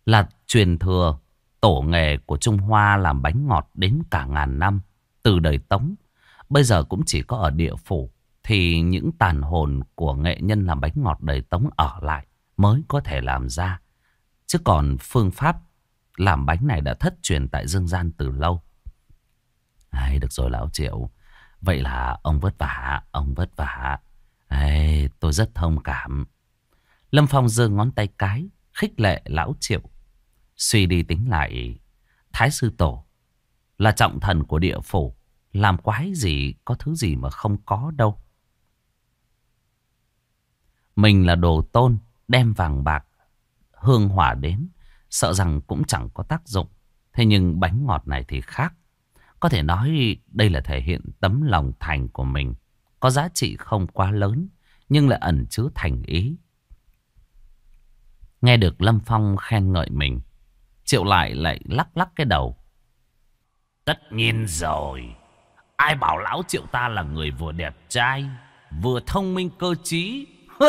là truyền thừa tổ nghề của Trung Hoa làm bánh ngọt đến cả ngàn năm, từ đời Tống. Bây giờ cũng chỉ có ở địa phủ thì những tàn hồn của nghệ nhân làm bánh ngọt đời Tống ở lại mới có thể làm ra. Chứ còn phương pháp làm bánh này đã thất truyền tại dương gian từ lâu. Ai, được rồi lão Triệu. Vậy là ông vất vả, ông vất vả. Ai, tôi rất thông cảm. Lâm Phong giơ ngón tay cái, khích lệ lão Triệu. Suy đi tính lại, Thái Sư Tổ là trọng thần của địa phủ. Làm quái gì, có thứ gì mà không có đâu. Mình là đồ tôn, đem vàng bạc, hương hỏa đến, sợ rằng cũng chẳng có tác dụng. Thế nhưng bánh ngọt này thì khác. Có thể nói đây là thể hiện tấm lòng thành của mình. Có giá trị không quá lớn, nhưng lại ẩn chứa thành ý. Nghe được Lâm Phong khen ngợi mình, Triệu lại lại lắc lắc cái đầu. Tất nhiên rồi. Ai bảo lão Triệu ta là người vừa đẹp trai, vừa thông minh cơ trí.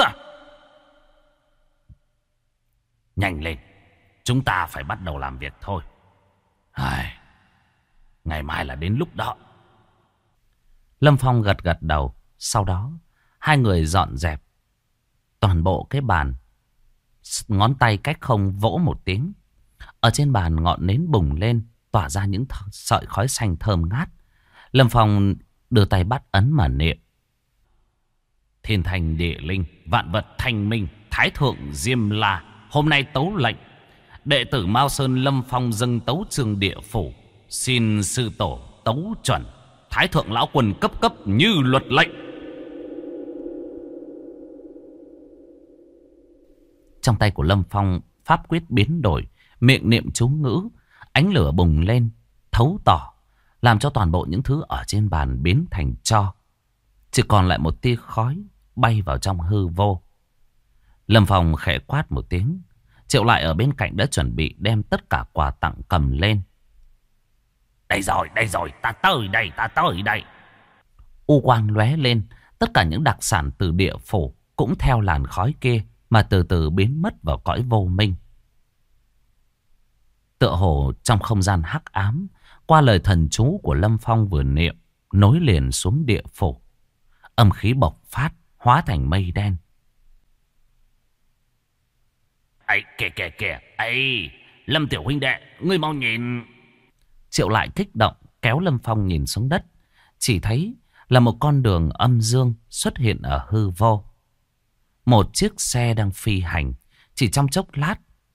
Nhanh lên, chúng ta phải bắt đầu làm việc thôi. Ai... Ngày mai là đến lúc đó. Lâm Phong gật gật đầu. Sau đó hai người dọn dẹp toàn bộ cái bàn. Ngón tay cách không vỗ một tiếng. Ở trên bàn ngọn nến bùng lên, tỏa ra những sợi khói xanh thơm ngát. Lâm Phong đưa tay bắt ấn mà niệm. Thiên thành địa linh, vạn vật thanh minh, Thái thượng Diêm La hôm nay tấu lệnh, đệ tử Mao Sơn Lâm Phong dâng tấu chương địa phủ, xin sư tổ tấu chuẩn, Thái thượng lão quân cấp cấp như luật lệnh. Trong tay của Lâm Phong pháp quyết biến đổi, miệng niệm chú ngữ, ánh lửa bùng lên, thấu tỏ, làm cho toàn bộ những thứ ở trên bàn biến thành tro. Chỉ còn lại một tia khói bay vào trong hư vô. Lâm Phong khẽ quát một tiếng. Triệu lại ở bên cạnh đã chuẩn bị đem tất cả quà tặng cầm lên. Đây rồi, đây rồi, ta tới đây, ta tới đây. U quang lóe lên, tất cả những đặc sản từ địa phủ cũng theo làn khói kia mà từ từ biến mất vào cõi vô minh. Tựa hồ trong không gian hắc ám, qua lời thần chú của Lâm Phong vừa niệm, nối liền xuống địa phủ. Âm khí bộc phát, hóa thành mây đen. Ấy kìa kìa kìa, ấy Lâm tiểu huynh đệ, ngươi mau nhìn. Triệu lại kích động kéo Lâm Phong nhìn xuống đất. Chỉ thấy là một con đường âm dương xuất hiện ở hư vô. Một chiếc xe đang phi hành. Chỉ trong chốc lát,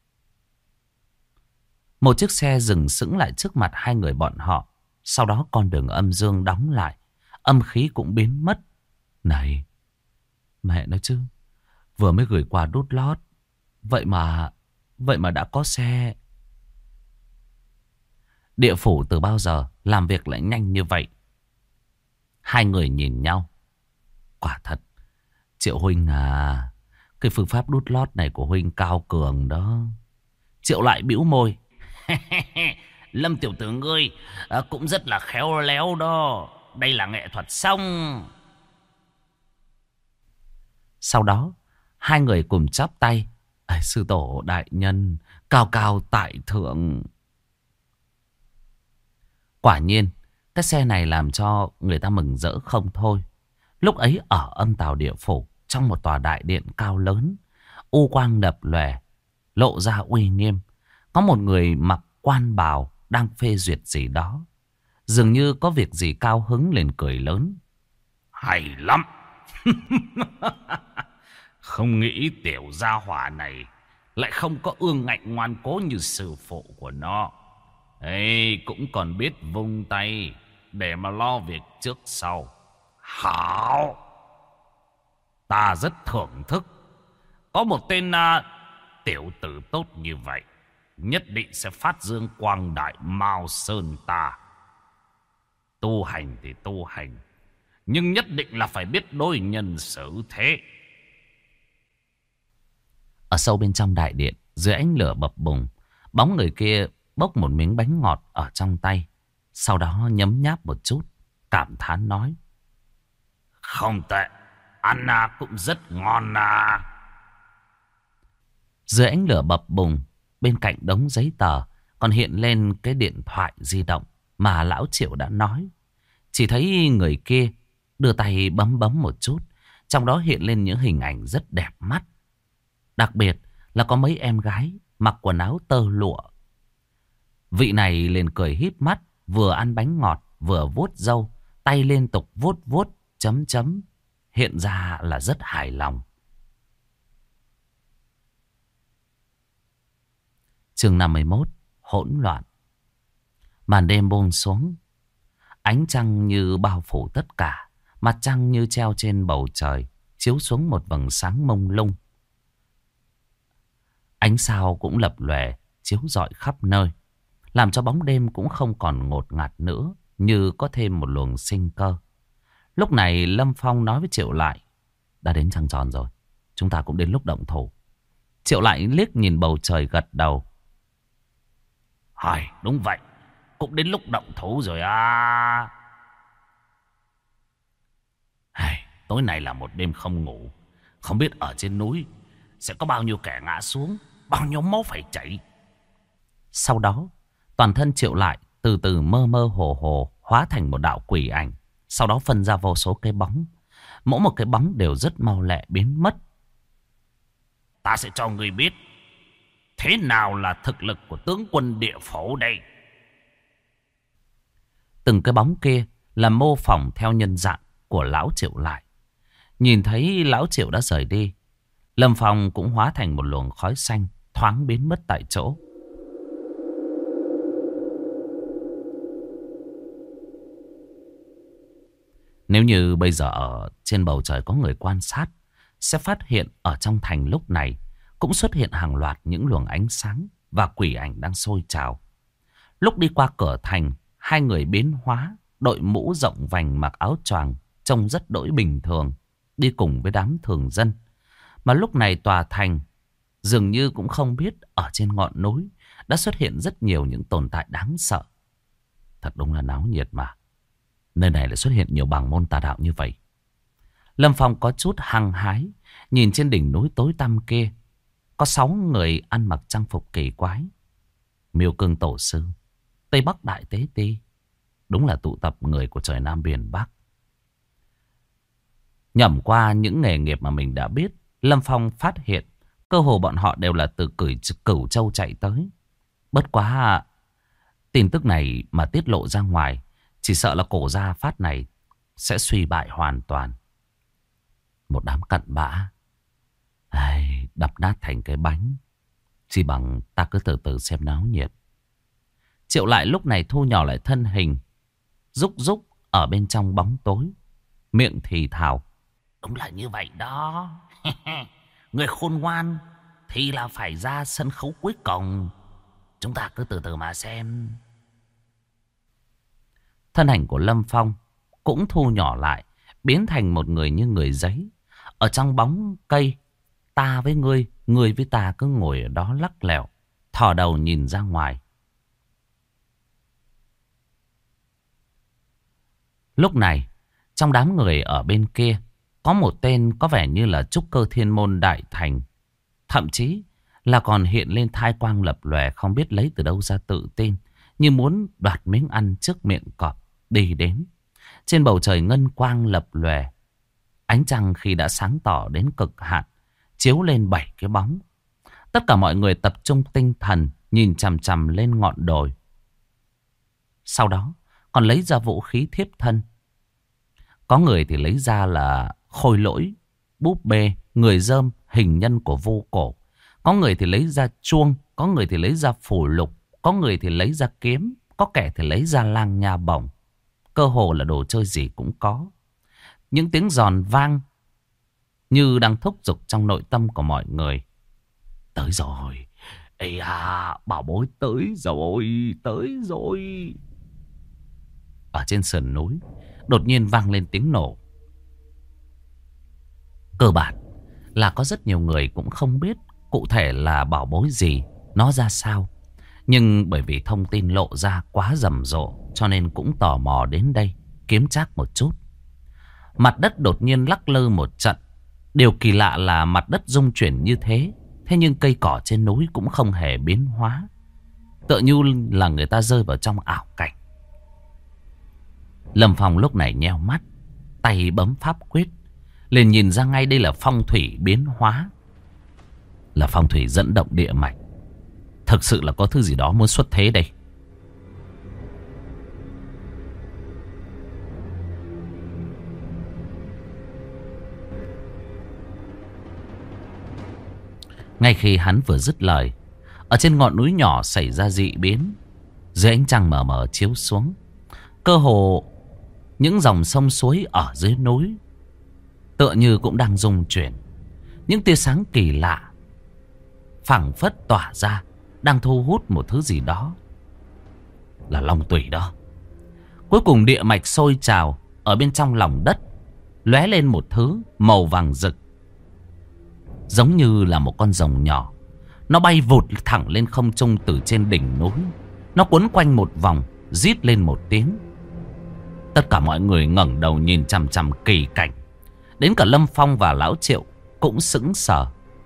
một chiếc xe dừng sững lại trước mặt hai người bọn họ. Sau đó con đường âm dương đóng lại, âm khí cũng biến mất. Này, mẹ nói chứ, vừa mới gửi quà đút lót, Vậy mà Vậy mà đã có xe. Địa phủ từ bao giờ làm việc lại nhanh như vậy? Hai người nhìn nhau. Quả thật, Triệu huynh à, cái phương pháp đút lót này của huynh cao cường đó. Triệu lại bĩu môi. Lâm tiểu tử ngươi à, cũng rất là khéo léo đó. Đây là nghệ thuật xong. Sau đó hai người cùng chắp tay. Sư tổ đại nhân, cao cao tại thượng. Quả nhiên, cái xe này làm cho người ta mừng rỡ không thôi. Lúc ấy ở âm tào địa phủ, trong một tòa đại điện cao lớn, u quang đập lòe, lộ ra uy nghiêm. Có một người mặc quan bào đang phê duyệt gì đó. Dường như có việc gì cao hứng lên cười lớn. Hay lắm. Không nghĩ tiểu gia hỏa này lại không có ương ngạnh ngoan cố như sư phụ của nó. Ê, cũng còn biết vung tay để mà lo việc trước sau. Hảo, ta rất thưởng thức. Có một tên uh, tiểu tử tốt như vậy, nhất định sẽ phát dương quang đại Mao Sơn ta. Tu hành thì tu hành, nhưng nhất định là phải biết đối nhân xử thế. Ở sâu bên trong đại điện, dưới ánh lửa bập bùng, bóng người kia bốc một miếng bánh ngọt ở trong tay. Sau đó nhấm nháp một chút, cảm thán nói. Không tệ, ăn à, cũng rất ngon à. Dưới ánh lửa bập bùng, bên cạnh đống giấy tờ còn hiện lên cái điện thoại di động mà lão Triệu đã nói. Chỉ thấy người kia đưa tay bấm bấm một chút, trong đó hiện lên những hình ảnh rất đẹp mắt. Đặc biệt là có mấy em gái mặc quần áo tơ lụa. Vị này liền cười híp mắt, vừa ăn bánh ngọt vừa vuốt râu, tay liên tục vuốt vuốt chấm chấm, hiện ra là rất hài lòng. Chương năm mươi mốt, hỗn loạn. Màn đêm buông xuống, ánh trăng như bao phủ tất cả, mặt trăng như treo trên bầu trời, chiếu xuống một vầng sáng mông lung. Ánh sao cũng lập lòe, chiếu rọi khắp nơi, làm cho bóng đêm cũng không còn ngột ngạt nữa, như có thêm một luồng sinh cơ. Lúc này Lâm Phong nói với Triệu Lại: đã đến trăng tròn rồi, chúng ta cũng đến lúc động thủ. Triệu Lại liếc nhìn bầu trời gật đầu: hỏi, đúng vậy, cũng đến lúc động thủ rồi à. Hay, tối nay là một đêm không ngủ, không biết ở trên núi sẽ có bao nhiêu kẻ ngã xuống, bao nhiêu máu phải chảy. Sau đó toàn thân Triệu Lại từ từ mơ mơ hồ hồ hóa thành một đạo quỷ ảnh, sau đó phân ra vô số cái bóng. Mỗi một cái bóng đều rất mau lẹ biến mất. Ta sẽ cho người biết thế nào là thực lực của tướng quân địa phủ đây. Từng cái bóng kia là mô phỏng theo nhân dạng của lão Triệu Lại. Nhìn thấy lão Triệu đã rời đi, Lâm Phong cũng hóa thành một luồng khói xanh, thoáng biến mất tại chỗ. Nếu như bây giờ ở trên bầu trời có người quan sát, sẽ phát hiện ở trong thành lúc này cũng xuất hiện hàng loạt những luồng ánh sáng và quỷ ảnh đang sôi trào. Lúc đi qua cửa thành, hai người biến hóa, đội mũ rộng vành mặc áo choàng, trông rất đỗi bình thường, đi cùng với đám thường dân. Mà lúc này tòa thành dường như cũng không biết ở trên ngọn núi đã xuất hiện rất nhiều những tồn tại đáng sợ. Thật đúng là náo nhiệt mà. Nơi này lại xuất hiện nhiều bảng môn tà đạo như vậy. Lâm Phong có chút hăng hái, nhìn trên đỉnh núi tối tăm kia có sáu người ăn mặc trang phục kỳ quái. Miêu Cương Tổ Sư, Tây Bắc Đại Tế Ti, đúng là tụ tập người của trời Nam Biển Bắc. Nhẩm qua những nghề nghiệp mà mình đã biết, Lâm Phong phát hiện cơ hồ bọn họ đều là từ Cửu Châu chạy tới. Bất quá tin tức này mà tiết lộ ra ngoài, chỉ sợ là cổ gia Phát này sẽ suy bại hoàn toàn. Một đám cặn bã, ai, đập nát thành cái bánh. Chỉ bằng ta cứ từ từ xem náo nhiệt. Triệu Lại lúc này thu nhỏ lại thân hình, rúc rúc ở bên trong bóng tối, miệng thì thào: đúng là như vậy đó. Người khôn ngoan thì là phải ra sân khấu cuối cùng. Chúng ta cứ từ từ mà xem. Thân ảnh của Lâm Phong cũng thu nhỏ lại, biến thành một người như người giấy. Ở trong bóng cây, ta với ngươi, ngươi với ta cứ ngồi ở đó lắc lẻo, thò đầu nhìn ra ngoài. Lúc này, trong đám người ở bên kia, có một tên có vẻ như là trúc cơ thiên môn đại thành. Thậm chí là còn hiện lên thai quang lập lòe, không biết lấy từ đâu ra tự tin, như muốn đoạt miếng ăn trước miệng cọp đi đến. Trên bầu trời ngân quang lập lòe, ánh trăng khi đã sáng tỏ đến cực hạn, chiếu lên bảy cái bóng. Tất cả mọi người tập trung tinh thần, nhìn chằm chằm lên ngọn đồi. Sau đó còn lấy ra vũ khí thiếp thân. Có người thì lấy ra là khôi lỗi, búp bê, người dơm, hình nhân của vô cổ. Có người thì lấy ra chuông, có người thì lấy ra phù lục, có người thì lấy ra kiếm, có kẻ thì lấy ra lang nha bổng. Cơ hồ là đồ chơi gì cũng có. Những tiếng giòn vang như đang thúc giục trong nội tâm của mọi người. Tới rồi, ây à, bảo bối tới rồi, tới rồi. Ở trên sườn núi đột nhiên vang lên tiếng nổ. Cơ bản là có rất nhiều người cũng không biết cụ thể là bảo bối gì, nó ra sao. Nhưng bởi vì thông tin lộ ra quá rầm rộ, cho nên cũng tò mò đến đây kiếm trác một chút. Mặt đất đột nhiên lắc lư một trận. Điều kỳ lạ là mặt đất rung chuyển như thế, Thế nhưng cây cỏ trên núi cũng không hề biến hóa, tựa như là người ta rơi vào trong ảo cảnh. Lâm Phong lúc này nheo mắt, tay bấm pháp quyết, liền nhìn ra ngay đây là phong thủy biến hóa, là phong thủy dẫn động địa mạch. Thực sự là có thứ gì đó muốn xuất thế đây. Ngay khi hắn vừa dứt lời, ở trên ngọn núi nhỏ xảy ra dị biến. Dưới ánh trăng mờ mờ chiếu xuống, cơ hồ những dòng sông suối ở dưới núi tựa như cũng đang rung chuyển. Những tia sáng kỳ lạ phảng phất tỏa ra, đang thu hút một thứ gì đó. Là long tủy đó. Cuối cùng địa mạch sôi trào, ở bên trong lòng đất lóe lên một thứ màu vàng rực, giống như là một con rồng nhỏ. Nó bay vụt thẳng lên không trung từ trên đỉnh núi. Nó quấn quanh một vòng, rít lên một tiếng. Tất cả mọi người ngẩng đầu nhìn chằm chằm kỳ cảnh. Đến cả Lâm Phong và Lão Triệu cũng sững sờ.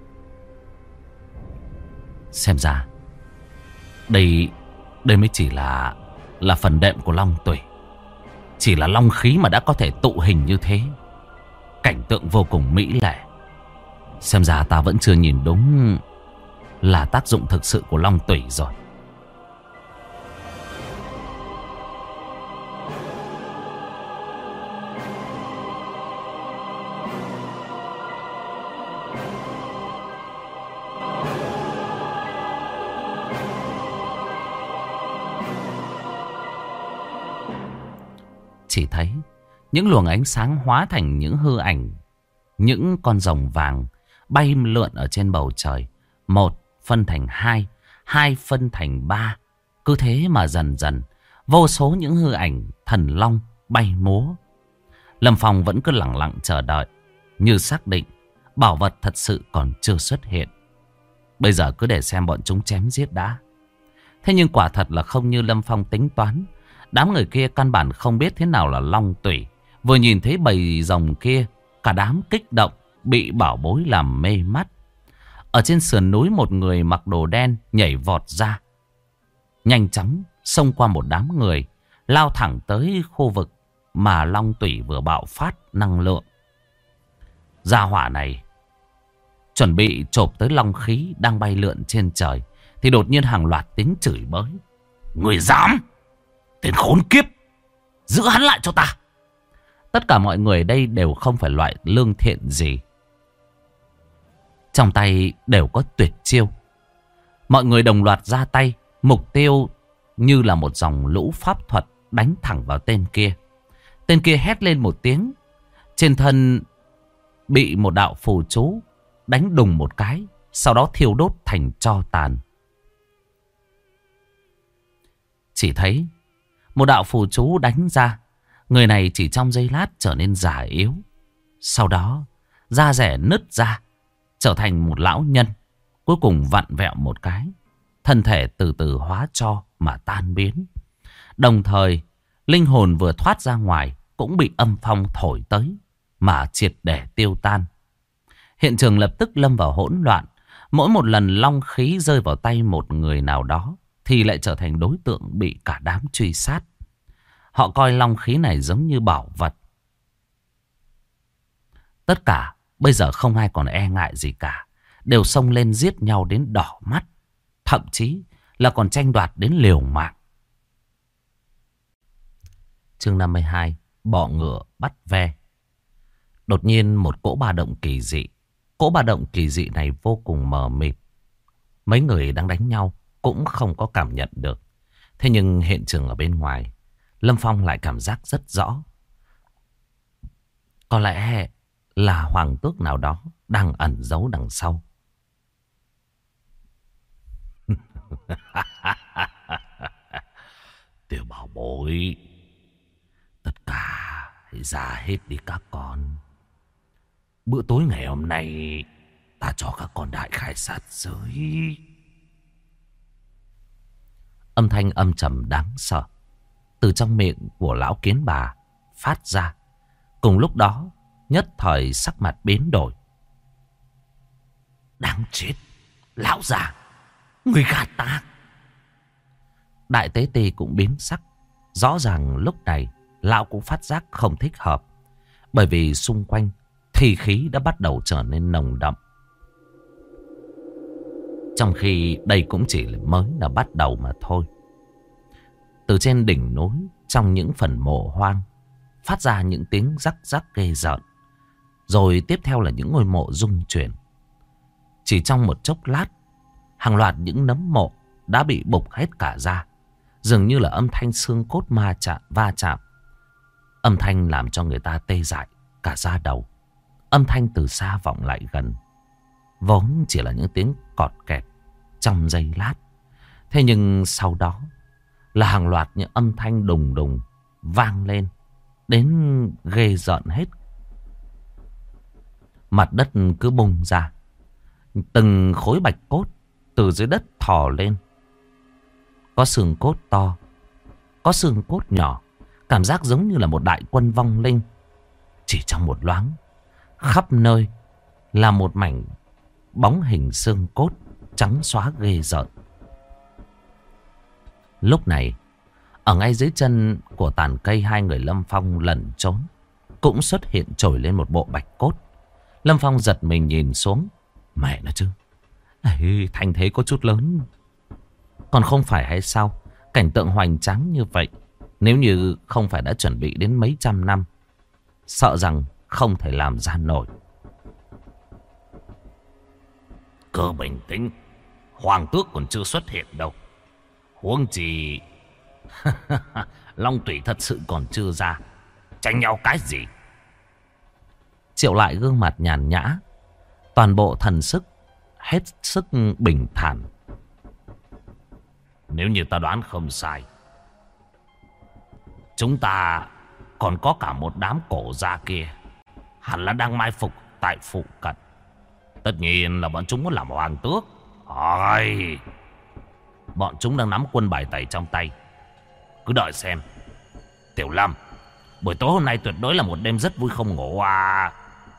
Xem ra đây đây mới chỉ là là phần đệm của long tủy. Chỉ là long khí mà đã có thể tụ hình như thế. Cảnh tượng vô cùng mỹ lệ. Xem ra ta vẫn chưa nhìn đúng là tác dụng thực sự của long tủy rồi. Chỉ thấy những luồng ánh sáng hóa thành những hư ảnh, những con rồng vàng bay lượn ở trên bầu trời. Một phân thành hai, hai phân thành ba. Cứ thế mà dần dần vô số những hư ảnh thần long bay múa. Lâm Phong vẫn cứ lặng lặng chờ đợi, như xác định bảo vật thật sự còn chưa xuất hiện. Bây giờ cứ để xem bọn chúng chém giết đã. Thế nhưng quả thật là không như Lâm Phong tính toán. Đám người kia căn bản không biết thế nào là long tủy. Vừa nhìn thấy bầy rồng kia, cả đám kích động, bị bảo bối làm mê mắt. Ở trên sườn núi, một người mặc đồ đen nhảy vọt ra, nhanh chóng xông qua một đám người, lao thẳng tới khu vực mà long tủy vừa bạo phát năng lượng. Gia hỏa này chuẩn bị chộp tới long khí đang bay lượn trên trời, thì đột nhiên hàng loạt tiếng chửi bới. Người dám! Tên khốn kiếp! Giữ hắn lại cho ta! Tất cả mọi người đây đều không phải loại lương thiện gì. Trong tay đều có tuyệt chiêu. Mọi người đồng loạt ra tay, mục tiêu như là một dòng lũ pháp thuật đánh thẳng vào tên kia. Tên kia hét lên một tiếng, trên thân bị một đạo phù chú đánh đùng một cái, sau đó thiêu đốt thành tro tàn. Chỉ thấy một đạo phù chú đánh ra, người này chỉ trong giây lát trở nên già yếu. Sau đó da rẻ nứt ra, trở thành một lão nhân. Cuối cùng vặn vẹo một cái, thân thể từ từ hóa tro mà tan biến. Đồng thời linh hồn vừa thoát ra ngoài cũng bị âm phong thổi tới mà triệt để tiêu tan. Hiện trường lập tức lâm vào hỗn loạn. Mỗi một lần long khí rơi vào tay một người nào đó thì lại trở thành đối tượng bị cả đám truy sát. Họ coi long khí này giống như bảo vật. Tất cả bây giờ không ai còn e ngại gì cả, đều xông lên giết nhau đến đỏ mắt, thậm chí là còn tranh đoạt đến liều mạng. Chương năm mươi hai, bọ ngựa bắt ve. Đột nhiên một cỗ ba động kỳ dị. Cỗ ba động kỳ dị này vô cùng mờ mịt. Mấy người đang đánh nhau cũng không có cảm nhận được. Thế nhưng hiện trường ở bên ngoài, Lâm Phong lại cảm giác rất rõ. Có lẽ là hoàng tước nào đó đang ẩn giấu đằng sau. Tiểu bảo bối, tất cả hãy ra hết đi các con. Bữa tối ngày hôm nay ta cho các con đại khai sát giới. Âm thanh âm trầm đáng sợ từ trong miệng của lão kiến bà phát ra. Cùng lúc đó, nhất thời sắc mặt biến đổi. Đáng chết, Lão già, người gạt ta. Đại tế ti cũng biến sắc. Rõ ràng lúc này lão cũng phát giác không thích hợp. Bởi vì xung quanh thi khí đã bắt đầu trở nên nồng đậm. Trong khi đây cũng chỉ mới là bắt đầu mà thôi. Từ trên đỉnh núi, trong những phần mộ hoang, phát ra những tiếng rắc rắc ghê rợn. Rồi tiếp theo là những ngôi mộ rung chuyển. Chỉ trong một chốc lát, hàng loạt những nấm mộ đã bị bục hết cả ra. Dường như là âm thanh xương cốt ma chạm, va chạm. Âm thanh làm cho người ta tê dại cả da đầu. Âm thanh từ xa vọng lại gần. Vốn chỉ là những tiếng cọt kẹt trong giây lát. Thế nhưng sau đó là hàng loạt những âm thanh đùng đùng vang lên. Đến ghê rợn hết. Mặt đất cứ bung ra. Từng khối bạch cốt từ dưới đất thò lên. Có xương cốt to, có xương cốt nhỏ. Cảm giác giống như là một đại quân vong linh. Chỉ trong một loáng, khắp nơi là một mảnh bóng hình xương cốt trắng xóa ghê rợn. Lúc này, ở ngay dưới chân của tàn cây hai người Lâm Phong lẩn trốn, cũng xuất hiện trồi lên một bộ bạch cốt. Lâm Phong giật mình nhìn xuống. Mẹ nó chứ, Ê, thành thế có chút lớn. Còn không phải hay sao? Cảnh tượng hoành tráng như vậy, nếu như không phải đã chuẩn bị đến mấy trăm năm, sợ rằng không thể làm ra nổi. Cứ bình tĩnh, hoàng tước còn chưa xuất hiện đâu. Huống chi long tủy thật sự còn chưa ra. Tranh nhau cái gì? Triệu Lại gương mặt nhàn nhã, toàn bộ thần sức hết sức bình thản. Nếu như ta đoán không sai, chúng ta còn có cả một đám cổ gia kia, hẳn là đang mai phục tại phụ cận. Tất nhiên là bọn chúng muốn làm hoàng tước. Ôi, bọn chúng đang nắm quân bài tẩy trong tay. Cứ đợi xem. Tiểu Lâm, buổi tối hôm nay tuyệt đối là một đêm rất vui không ngủ à.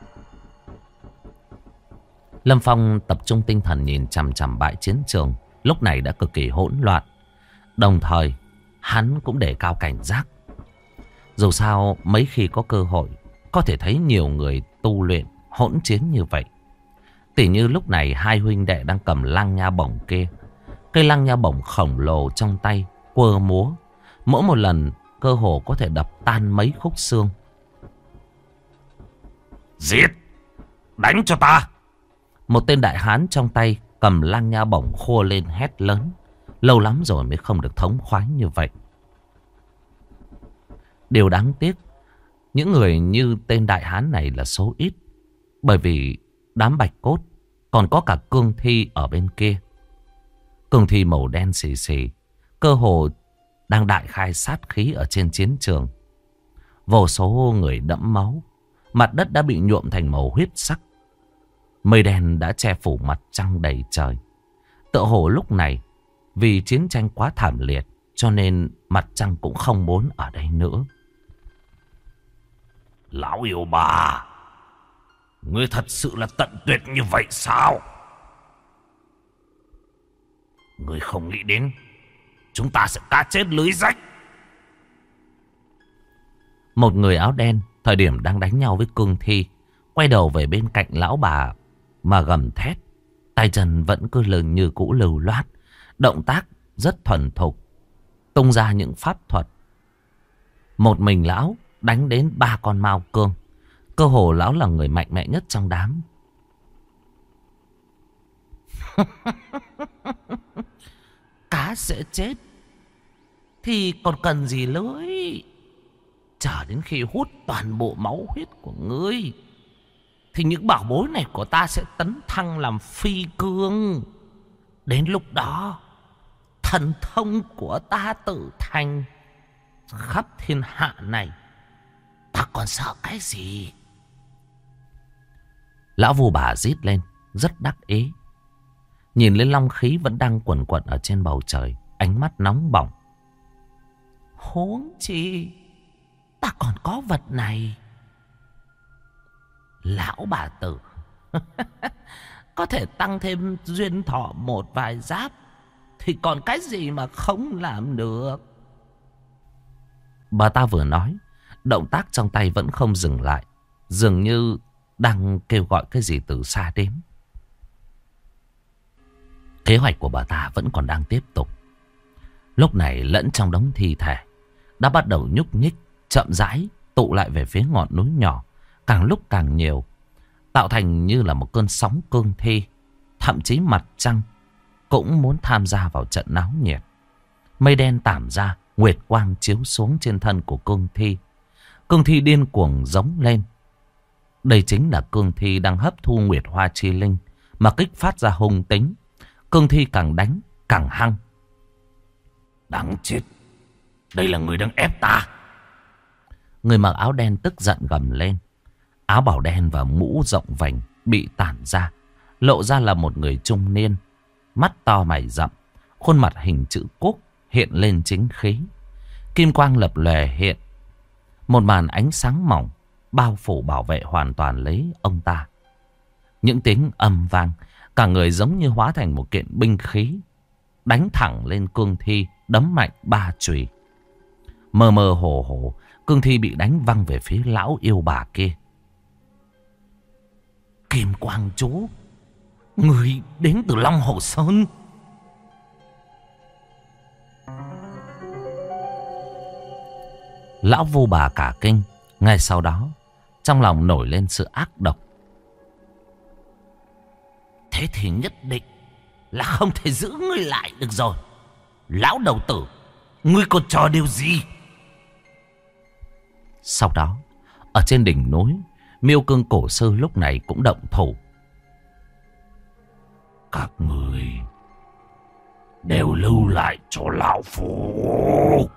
Lâm Phong tập trung tinh thần nhìn chằm chằm bãi chiến trường. Lúc này đã cực kỳ hỗn loạn. Đồng thời hắn cũng để cao cảnh giác. Dù sao mấy khi có cơ hội, có thể thấy nhiều người tu luyện hỗn chiến như vậy. Tỉ như lúc này hai huynh đệ đang cầm lăng nha bổng kia. Cây lăng nha bổng khổng lồ trong tay quơ múa. Mỗi một lần cơ hồ có thể đập tan mấy khúc xương. Giết! Đánh cho ta! Một tên đại hán trong tay cầm lăng nha bổng khua lên hét lớn. Lâu lắm rồi mới không được thống khoái như vậy. Điều đáng tiếc, những người như tên đại hán này là số ít. Bởi vì đám bạch cốt còn có cả cương thi ở bên kia. Cương thi màu đen xì xì, cơ hồ đang đại khai sát khí ở trên chiến trường. Vô số người đẫm máu, mặt đất đã bị nhuộm thành màu huyết sắc. Mây đen đã che phủ mặt trăng đầy trời. Tựa hồ lúc này, vì chiến tranh quá thảm liệt, cho nên mặt trăng cũng không muốn ở đây nữa. Lão yêu bà, ngươi thật sự là tận tuyệt như vậy sao? Ngươi không nghĩ đến chúng ta sẽ cá chết lưới rách. Một người áo đen thời điểm đang đánh nhau với cương thi, quay đầu về bên cạnh lão bà mà gầm thét. Tay chân vẫn cứ lờ như cũ lưu loát, động tác rất thuần thục, tung ra những pháp thuật. Một mình lão đánh đến ba con mao cương. Cơ hồ lão là người mạnh mẽ nhất trong đám. Cá sẽ chết thì còn cần gì lưới. Chờ đến khi hút toàn bộ máu huyết của ngươi thì những bảo bối này của ta sẽ tấn thăng làm phi cương. Đến lúc đó thần thông của ta tự thành, khắp thiên hạ này ta còn sợ cái gì? Lão Vu Bà rít lên rất đắc ý, nhìn lên long khí vẫn đang quần quật ở trên bầu trời, ánh mắt nóng bỏng. Huống chi ta còn có vật này. Lão bà tử, có thể tăng thêm duyên thọ một vài giáp, thì còn cái gì mà không làm được. Bà ta vừa nói, động tác trong tay vẫn không dừng lại, dường như đang kêu gọi cái gì từ xa đến. Kế hoạch của bà ta vẫn còn đang tiếp tục. Lúc này lẫn trong đống thi thể đã bắt đầu nhúc nhích, chậm rãi tụ lại về phía ngọn núi nhỏ, càng lúc càng nhiều, tạo thành như là một cơn sóng cương thi. Thậm chí mặt trăng cũng muốn tham gia vào trận náo nhiệt. Mây đen tản ra, nguyệt quang chiếu xuống trên thân của cương thi. Cương thi điên cuồng giống lên. Đây chính là cương thi đang hấp thu nguyệt hoa chi linh mà kích phát ra hung tính. Cương thi càng đánh càng hăng. Đáng chết, đây là người đang ép ta. Người mặc áo đen tức giận gầm lên. Áo bảo đen và mũ rộng vành bị tản ra, lộ ra là một người trung niên, mắt to mày rậm, khuôn mặt hình chữ cúc, hiện lên chính khí. Kim quang lập lòe hiện, một màn ánh sáng mỏng bao phủ bảo vệ hoàn toàn lấy ông ta. Những tiếng âm vang, cả người giống như hóa thành một kiện binh khí, đánh thẳng lên cương thi, đấm mạnh ba chùy. Mơ mơ hồ hồ, cương thi bị đánh văng về phía lão yêu bà kia. Kim quang chú, người đến từ Long Hồ Sơn. Lão Vu Bà cả kinh. Ngay sau đó, trong lòng nổi lên sự ác độc. Thế thì nhất định là không thể giữ ngươi lại được rồi. Lão đầu tử, ngươi còn trò điều gì? Sau đó, ở trên đỉnh núi, Miêu Cương Cổ Sư lúc này cũng động thủ. Các người đều lưu lại cho lão phu.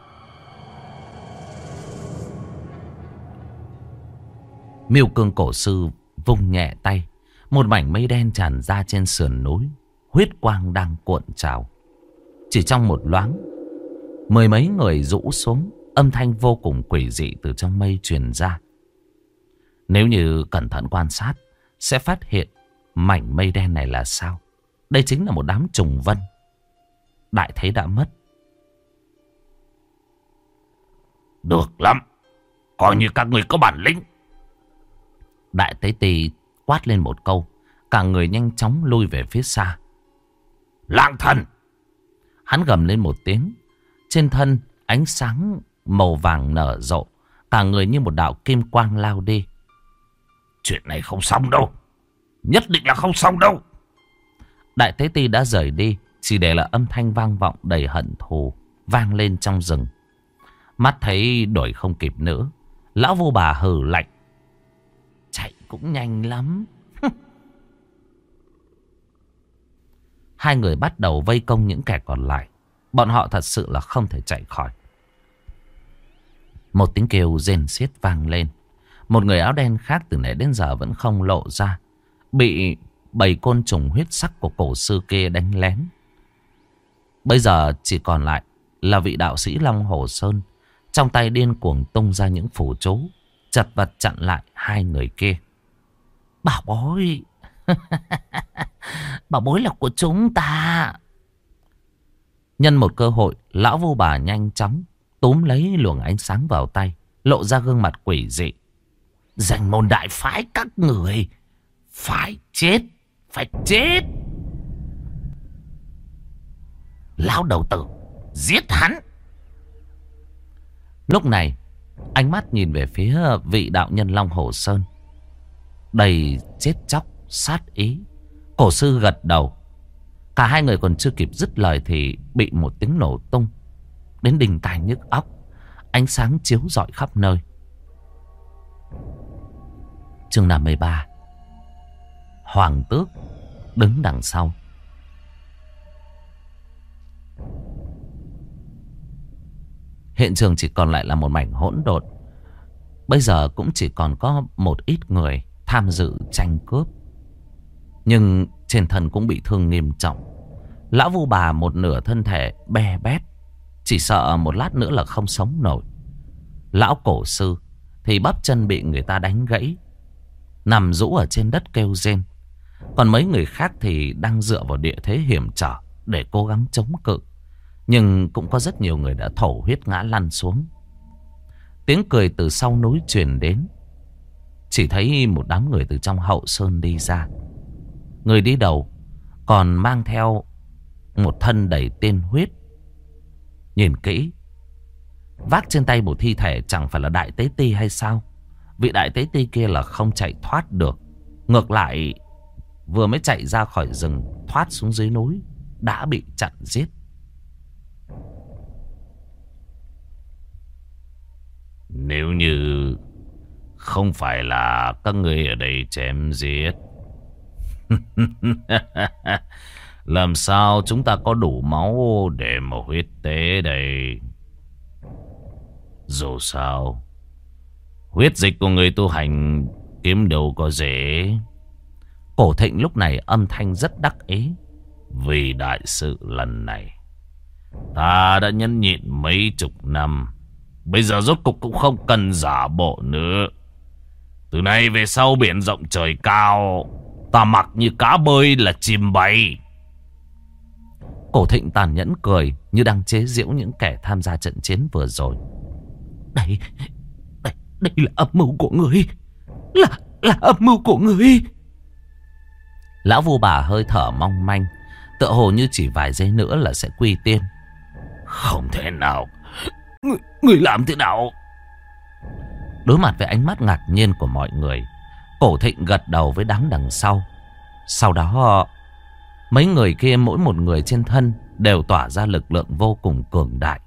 Miêu Cương Cổ Sư vung nhẹ tay, một mảnh mây đen tràn ra trên sườn núi, huyết quang đang cuộn trào. Chỉ trong một loáng, mười mấy người rũ xuống, âm thanh vô cùng quỷ dị từ trong mây truyền ra. Nếu như cẩn thận quan sát, sẽ phát hiện mảnh mây đen này là sao? Đây chính là một đám trùng vân. Đại thế đã mất. Được lắm, coi như các người có bản lĩnh. Đại tế tỳ quát lên một câu, cả người nhanh chóng lui về phía xa. Lang thần! Hắn gầm lên một tiếng. Trên thân ánh sáng màu vàng nở rộ, cả người như một đạo kim quang lao đi. Chuyện này không xong đâu, nhất định là không xong đâu. Đại tế ti đã rời đi, chỉ để là âm thanh vang vọng đầy hận thù vang lên trong rừng. Mắt thấy đuổi không kịp nữa, lão Vu Bà hừ lạnh. Chạy cũng nhanh lắm. Hai người bắt đầu vây công những kẻ còn lại. Bọn họ thật sự là không thể chạy khỏi. Một tiếng kêu rên xiết vang lên. Một người áo đen khác từ nãy đến giờ vẫn không lộ ra, bị bầy côn trùng huyết sắc của cổ sư kia đánh lén. Bây giờ chỉ còn lại là vị đạo sĩ Long Hồ Sơn, trong tay điên cuồng tung ra những phù chú, chật vật chặn lại hai người kia. Bảo bối, bảo bối là của chúng ta. Nhân một cơ hội, lão Vu Bà nhanh chóng túm lấy luồng ánh sáng vào tay, lộ ra gương mặt quỷ dị. Danh môn đại phái các người phải chết, phải chết. Lão đầu tử, giết hắn. Lúc này, ánh mắt nhìn về phía vị đạo nhân Long Hồ Sơn, đầy chết chóc sát ý. Cổ sư gật đầu. Cả hai người còn chưa kịp dứt lời thì bị một tiếng nổ tung đến đình tai nhức óc. Ánh sáng chiếu rọi khắp nơi. Chương năm mươi ba. Hoàng tước đứng đằng sau. Hiện trường chỉ còn lại là một mảnh hỗn độn. Bây giờ cũng chỉ còn có một ít người tham dự tranh cướp, nhưng trên thân cũng bị thương nghiêm trọng. Lão Vu Bà một nửa thân thể be bét, chỉ sợ một lát nữa là không sống nổi. Lão Cổ Sư thì bắp chân bị người ta đánh gãy, nằm rũ ở trên đất kêu rên. Còn mấy người khác thì đang dựa vào địa thế hiểm trở để cố gắng chống cự. Nhưng cũng có rất nhiều người đã thổ huyết ngã lăn xuống. Tiếng cười từ sau núi truyền đến. Chỉ thấy một đám người từ trong hậu sơn đi ra. Người đi đầu còn mang theo một thân đầy tiên huyết. Nhìn kỹ, vác trên tay một thi thể chẳng phải là đại tế ti hay sao? Vị đại tế ti kia là không chạy thoát được. Ngược lại, vừa mới chạy ra khỏi rừng, thoát xuống dưới núi, đã bị chặn giết. Nếu như không phải là các người ở đây chém giết, làm sao chúng ta có đủ máu để mà huyết tế đây? Dù sao, huyết dịch của người tu hành kiếm đâu có dễ. Cổ Thịnh lúc này âm thanh rất đắc ý. Vì đại sự lần này, ta đã nhẫn nhịn mấy chục năm. Bây giờ rốt cục cũng không cần giả bộ nữa. Từ nay về sau biển rộng trời cao, ta mặc như cá bơi là chim bay. Cổ Thịnh tàn nhẫn cười như đang chế giễu những kẻ tham gia trận chiến vừa rồi. Đây, đây, đây là âm mưu của người. Là, là âm mưu của người. Lão Vu Bà hơi thở mong manh, tựa hồ như chỉ vài giây nữa là sẽ quy tiên. Không thể nào. Người, người làm thế nào? Đối mặt với ánh mắt ngạc nhiên của mọi người, Cổ Thịnh gật đầu với đám đằng sau. Sau đó, mấy người kia mỗi một người trên thân đều tỏa ra lực lượng vô cùng cường đại.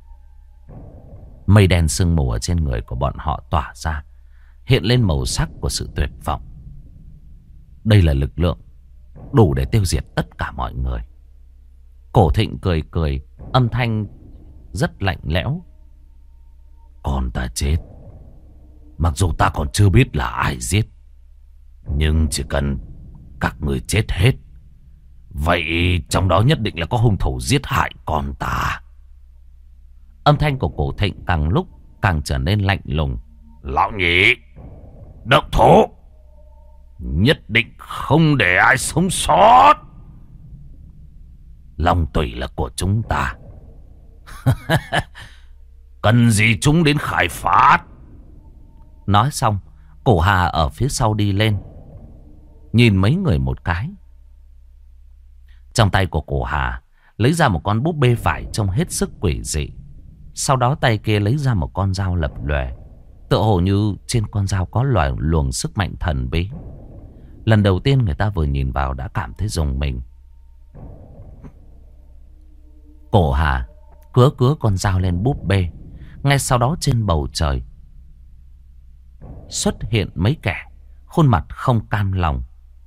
Mây đen sương mù ở trên người của bọn họ tỏa ra, hiện lên màu sắc của sự tuyệt vọng. Đây là lực lượng đủ để tiêu diệt tất cả mọi người. Cổ Thịnh cười cười, âm thanh rất lạnh lẽo. Còn ta chết, mặc dù ta còn chưa biết là ai giết, nhưng chỉ cần các người chết hết, vậy trong đó nhất định là có hung thủ giết hại con ta. Âm thanh của Cổ Thịnh càng lúc càng trở nên lạnh lùng. Lão nhị, động thủ, nhất định không để ai sống sót. Long tủy là của chúng ta. Cần gì chúng đến khai phát. Nói xong, Cổ Hà ở phía sau đi lên, nhìn mấy người một cái. Trong tay của Cổ Hà lấy ra một con búp bê vải trông hết sức quỷ dị. Sau đó tay kia lấy ra một con dao lập lòe, tựa hồ như trên con dao có loài luồng sức mạnh thần bí. Lần đầu tiên người ta vừa nhìn vào đã cảm thấy rùng mình. Cổ Hà cứa cứa con dao lên búp bê. Ngay sau đó trên bầu trời xuất hiện mấy kẻ khuôn mặt không cam lòng.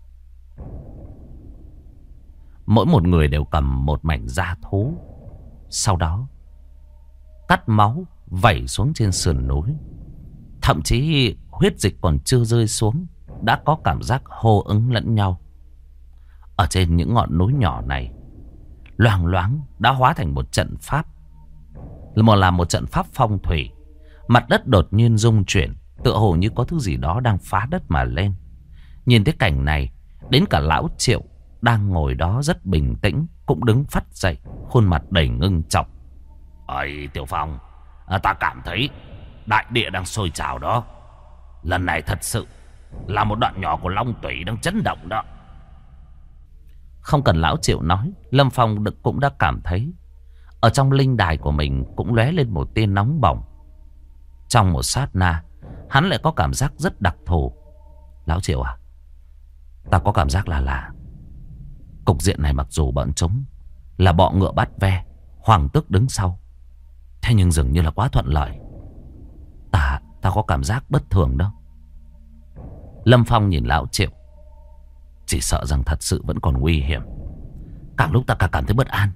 Mỗi một người đều cầm một mảnh da thú. Sau đó cắt máu vẩy xuống trên sườn núi. Thậm chí huyết dịch còn chưa rơi xuống đã có cảm giác hô ứng lẫn nhau. Ở trên những ngọn núi nhỏ này, loang loáng đã hóa thành một trận pháp. Một là một trận pháp phong thủy. Mặt đất đột nhiên rung chuyển, tựa hồ như có thứ gì đó đang phá đất mà lên. Nhìn thấy cảnh này, đến cả lão Triệu đang ngồi đó rất bình tĩnh cũng đứng phắt dậy, khuôn mặt đầy ngưng trọng. Ây Tiểu Phong, à, ta cảm thấy đại địa đang sôi trào đó. Lần này thật sự là một đoạn nhỏ của Long Tủy đang chấn động đó. Không cần lão Triệu nói, Lâm Phong cũng đã cảm thấy. Ở trong linh đài của mình cũng lóe lên một tia nóng bỏng. Trong một sát na, hắn lại có cảm giác rất đặc thù. Lão Triệu à, ta có cảm giác là là cục diện này mặc dù bọn chúng là bọ ngựa bắt ve, hoàng tước đứng sau, thế nhưng dường như là quá thuận lợi. Ta, ta có cảm giác bất thường đó. Lâm Phong nhìn lão Triệu. Chỉ sợ rằng thật sự vẫn còn nguy hiểm. Càng lúc ta càng cảm thấy bất an.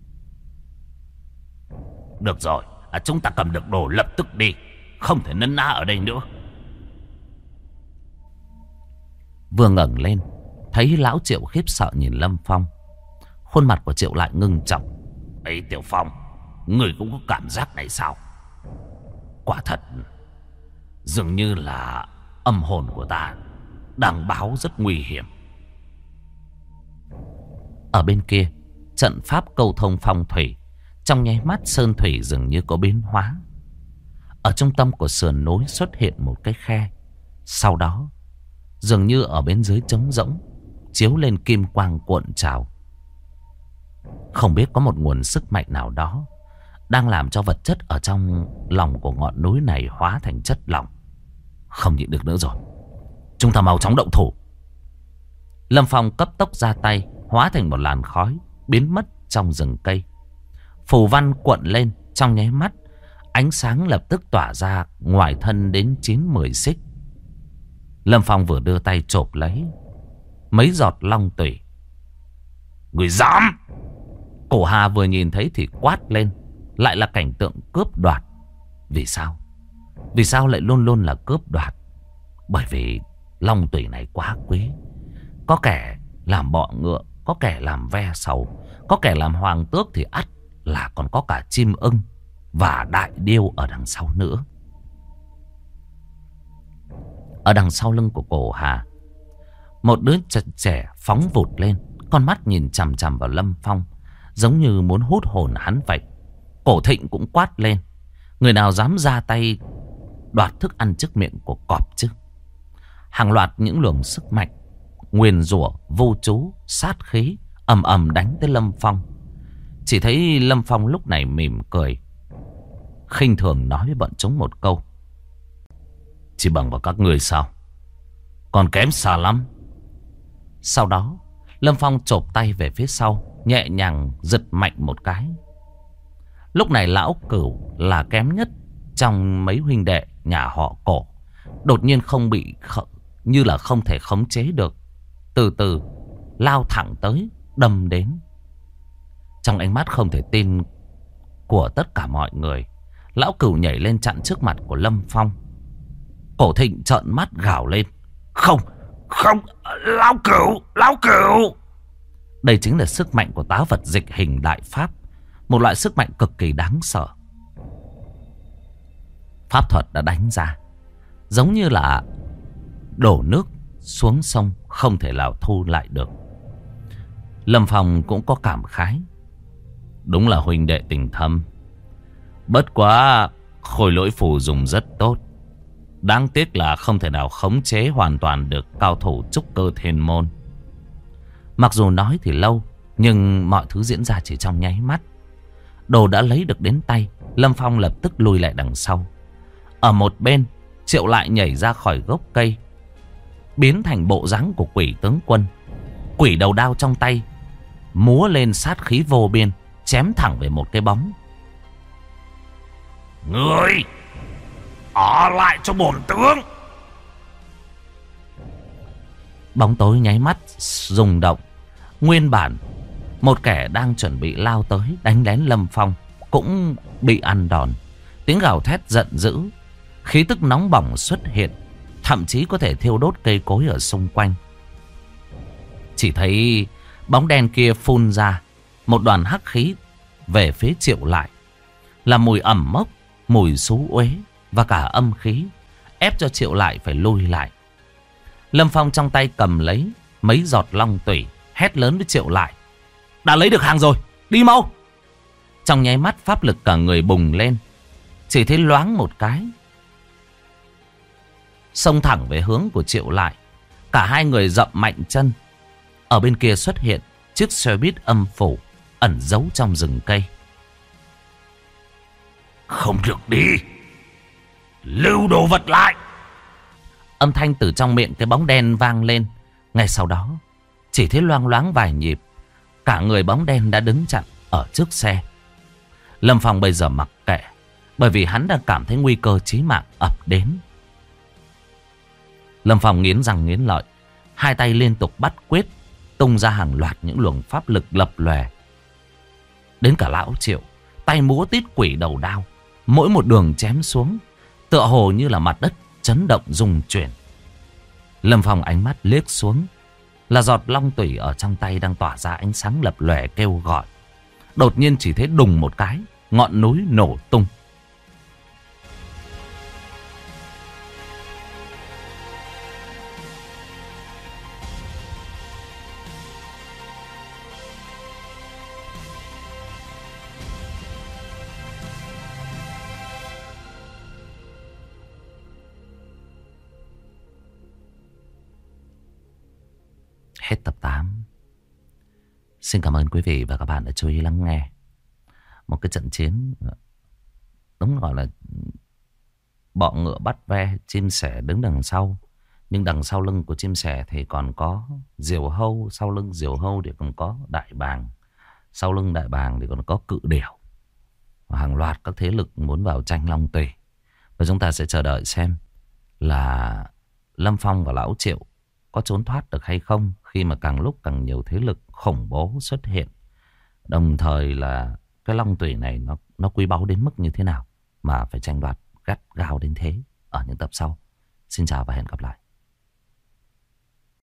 Được rồi, à, chúng ta cầm được đồ lập tức đi, không thể nấn ná ở đây nữa. Vừa ngẩng lên, thấy lão Triệu khiếp sợ nhìn Lâm Phong. Khuôn mặt của Triệu lại ngưng trọng. Ấy Tiểu Phong, người cũng có cảm giác này sao? Quả thật, dường như là âm hồn của ta đang báo rất nguy hiểm. Ở bên kia, trận pháp câu thông phong thủy, trong nháy mắt sơn thủy dường như có biến hóa. Ở trung tâm của sườn núi xuất hiện một cái khe. Sau đó, dường như ở bên dưới trống rỗng, chiếu lên kim quang cuộn trào. Không biết có một nguồn sức mạnh nào đó đang làm cho vật chất ở trong lòng của ngọn núi này hóa thành chất lỏng. Không nhịn được nữa rồi, chúng ta mau chóng động thủ. Lâm Phong cấp tốc ra tay, hóa thành một làn khói, biến mất trong rừng cây. Phù văn cuộn lên trong nháy mắt, ánh sáng lập tức tỏa ra ngoài thân đến chín mười xích. Lâm Phong vừa đưa tay chộp lấy mấy giọt long tủy. Người dám! Cổ Hà vừa nhìn thấy thì quát lên. Lại là cảnh tượng cướp đoạt. Vì sao? Vì sao lại luôn luôn là cướp đoạt? Bởi vì long tủy này quá quý. Có kẻ làm bọ ngựa, có kẻ làm ve sầu, có kẻ làm hoàng tước, thì ắt là còn có cả chim ưng và đại điêu ở đằng sau nữa. Ở đằng sau lưng của Cổ Hà, một đứa trẻ phóng vụt lên, con mắt nhìn chằm chằm vào Lâm Phong, giống như muốn hút hồn hắn vậy. Cổ Thịnh cũng quát lên. Người nào dám ra tay đoạt thức ăn trước miệng của cọp chứ? Hàng loạt những luồng sức mạnh, nguyền rủa, vô chú, sát khí ầm ầm đánh tới Lâm Phong. Chỉ thấy Lâm Phong lúc này mỉm cười, khinh thường nói với bọn chúng một câu: chỉ bằng vào các người sao? Còn kém xa lắm. Sau đó Lâm Phong chộp tay về phía sau, nhẹ nhàng giật mạnh một cái. Lúc này lão Cửu là kém nhất trong mấy huynh đệ nhà họ Cổ, đột nhiên không bị như là không thể khống chế được, từ từ lao thẳng tới, đâm đến. Trong ánh mắt không thể tin của tất cả mọi người, lão Cửu nhảy lên chặn trước mặt của Lâm Phong. Cổ Thịnh trợn mắt gào lên: Không, không, lão Cửu, lão Cửu. Đây chính là sức mạnh của tá vật dịch hình đại pháp, một loại sức mạnh cực kỳ đáng sợ. Pháp thuật đã đánh ra, giống như là đổ nước xuống sông, không thể nào thu lại được. Lâm Phong cũng có cảm khái. Đúng là huynh đệ tình thâm. Bất quá khôi lỗi phù dùng rất tốt, đáng tiếc là không thể nào khống chế hoàn toàn được cao thủ trúc cơ thiên môn. Mặc dù nói thì lâu, nhưng mọi thứ diễn ra chỉ trong nháy mắt. Đồ đã lấy được đến tay, Lâm Phong lập tức lùi lại đằng sau. Ở một bên, Triệu Lại nhảy ra khỏi gốc cây, biến thành bộ dáng của quỷ tướng quân. Quỷ đầu đao trong tay, múa lên sát khí vô biên, chém thẳng về một cái bóng. Ngươi ở lại cho bổn tướng! Bóng tối nháy mắt rung động. Nguyên bản một kẻ đang chuẩn bị lao tới đánh lén Lâm Phong cũng bị ăn đòn. Tiếng gào thét giận dữ, khí tức nóng bỏng xuất hiện, thậm chí có thể thiêu đốt cây cối ở xung quanh. Chỉ thấy bóng đen kia phun ra một đoàn hắc khí về phía Triệu Lại, là mùi ẩm mốc, mùi xú uế và cả âm khí, ép cho Triệu Lại phải lùi lại. Lâm Phong trong tay cầm lấy mấy giọt long tủy, hét lớn với Triệu Lại: đã lấy được hàng rồi, đi mau! Trong nháy mắt pháp lực cả người bùng lên, chỉ thấy loáng một cái, xông thẳng về hướng của Triệu Lại. Cả hai người dậm mạnh chân. Ở bên kia xuất hiện chiếc xe buýt âm phủ ẩn giấu trong rừng cây. Không được đi, lưu đồ vật lại! Âm thanh từ trong miệng cái bóng đen vang lên. Ngay sau đó, chỉ thấy loang loáng vài nhịp, cả người bóng đen đã đứng chặn ở trước xe. Lâm Phong bây giờ mặc kệ, bởi vì hắn đang cảm thấy nguy cơ chí mạng ập đến. Lâm Phong nghiến răng nghiến lợi, hai tay liên tục bắt quyết, tung ra hàng loạt những luồng pháp lực lập lòe. Đến cả lão Triệu, tay múa tít quỷ đầu đao, mỗi một đường chém xuống tựa hồ như là mặt đất chấn động rung chuyển. Lâm Phong ánh mắt liếc xuống, là giọt long tủy ở trong tay đang tỏa ra ánh sáng lập lòe kêu gọi. Đột nhiên chỉ thấy đùng một cái, ngọn núi nổ tung. hết tập tám. Xin cảm ơn quý vị và các bạn đã chú ý lắng nghe. Một cái trận chiến đúng gọi là bọ ngựa bắt ve, chim sẻ đứng đằng sau. Nhưng đằng sau lưng của chim sẻ thì còn có diều hâu. Sau lưng diều hâu thì còn có đại bàng. Sau lưng đại bàng thì còn có cự điểu. Và hàng loạt các thế lực muốn vào tranh long tùy. Và chúng ta sẽ chờ đợi xem là Lâm Phong và Lão Triệu có trốn thoát được hay không, khi mà càng lúc càng nhiều thế lực khủng bố xuất hiện. Đồng thời là cái long tùy này nó, nó quý báu đến mức như thế nào mà phải tranh đoạt gắt gao đến thế ở những tập sau. Xin chào và hẹn gặp lại.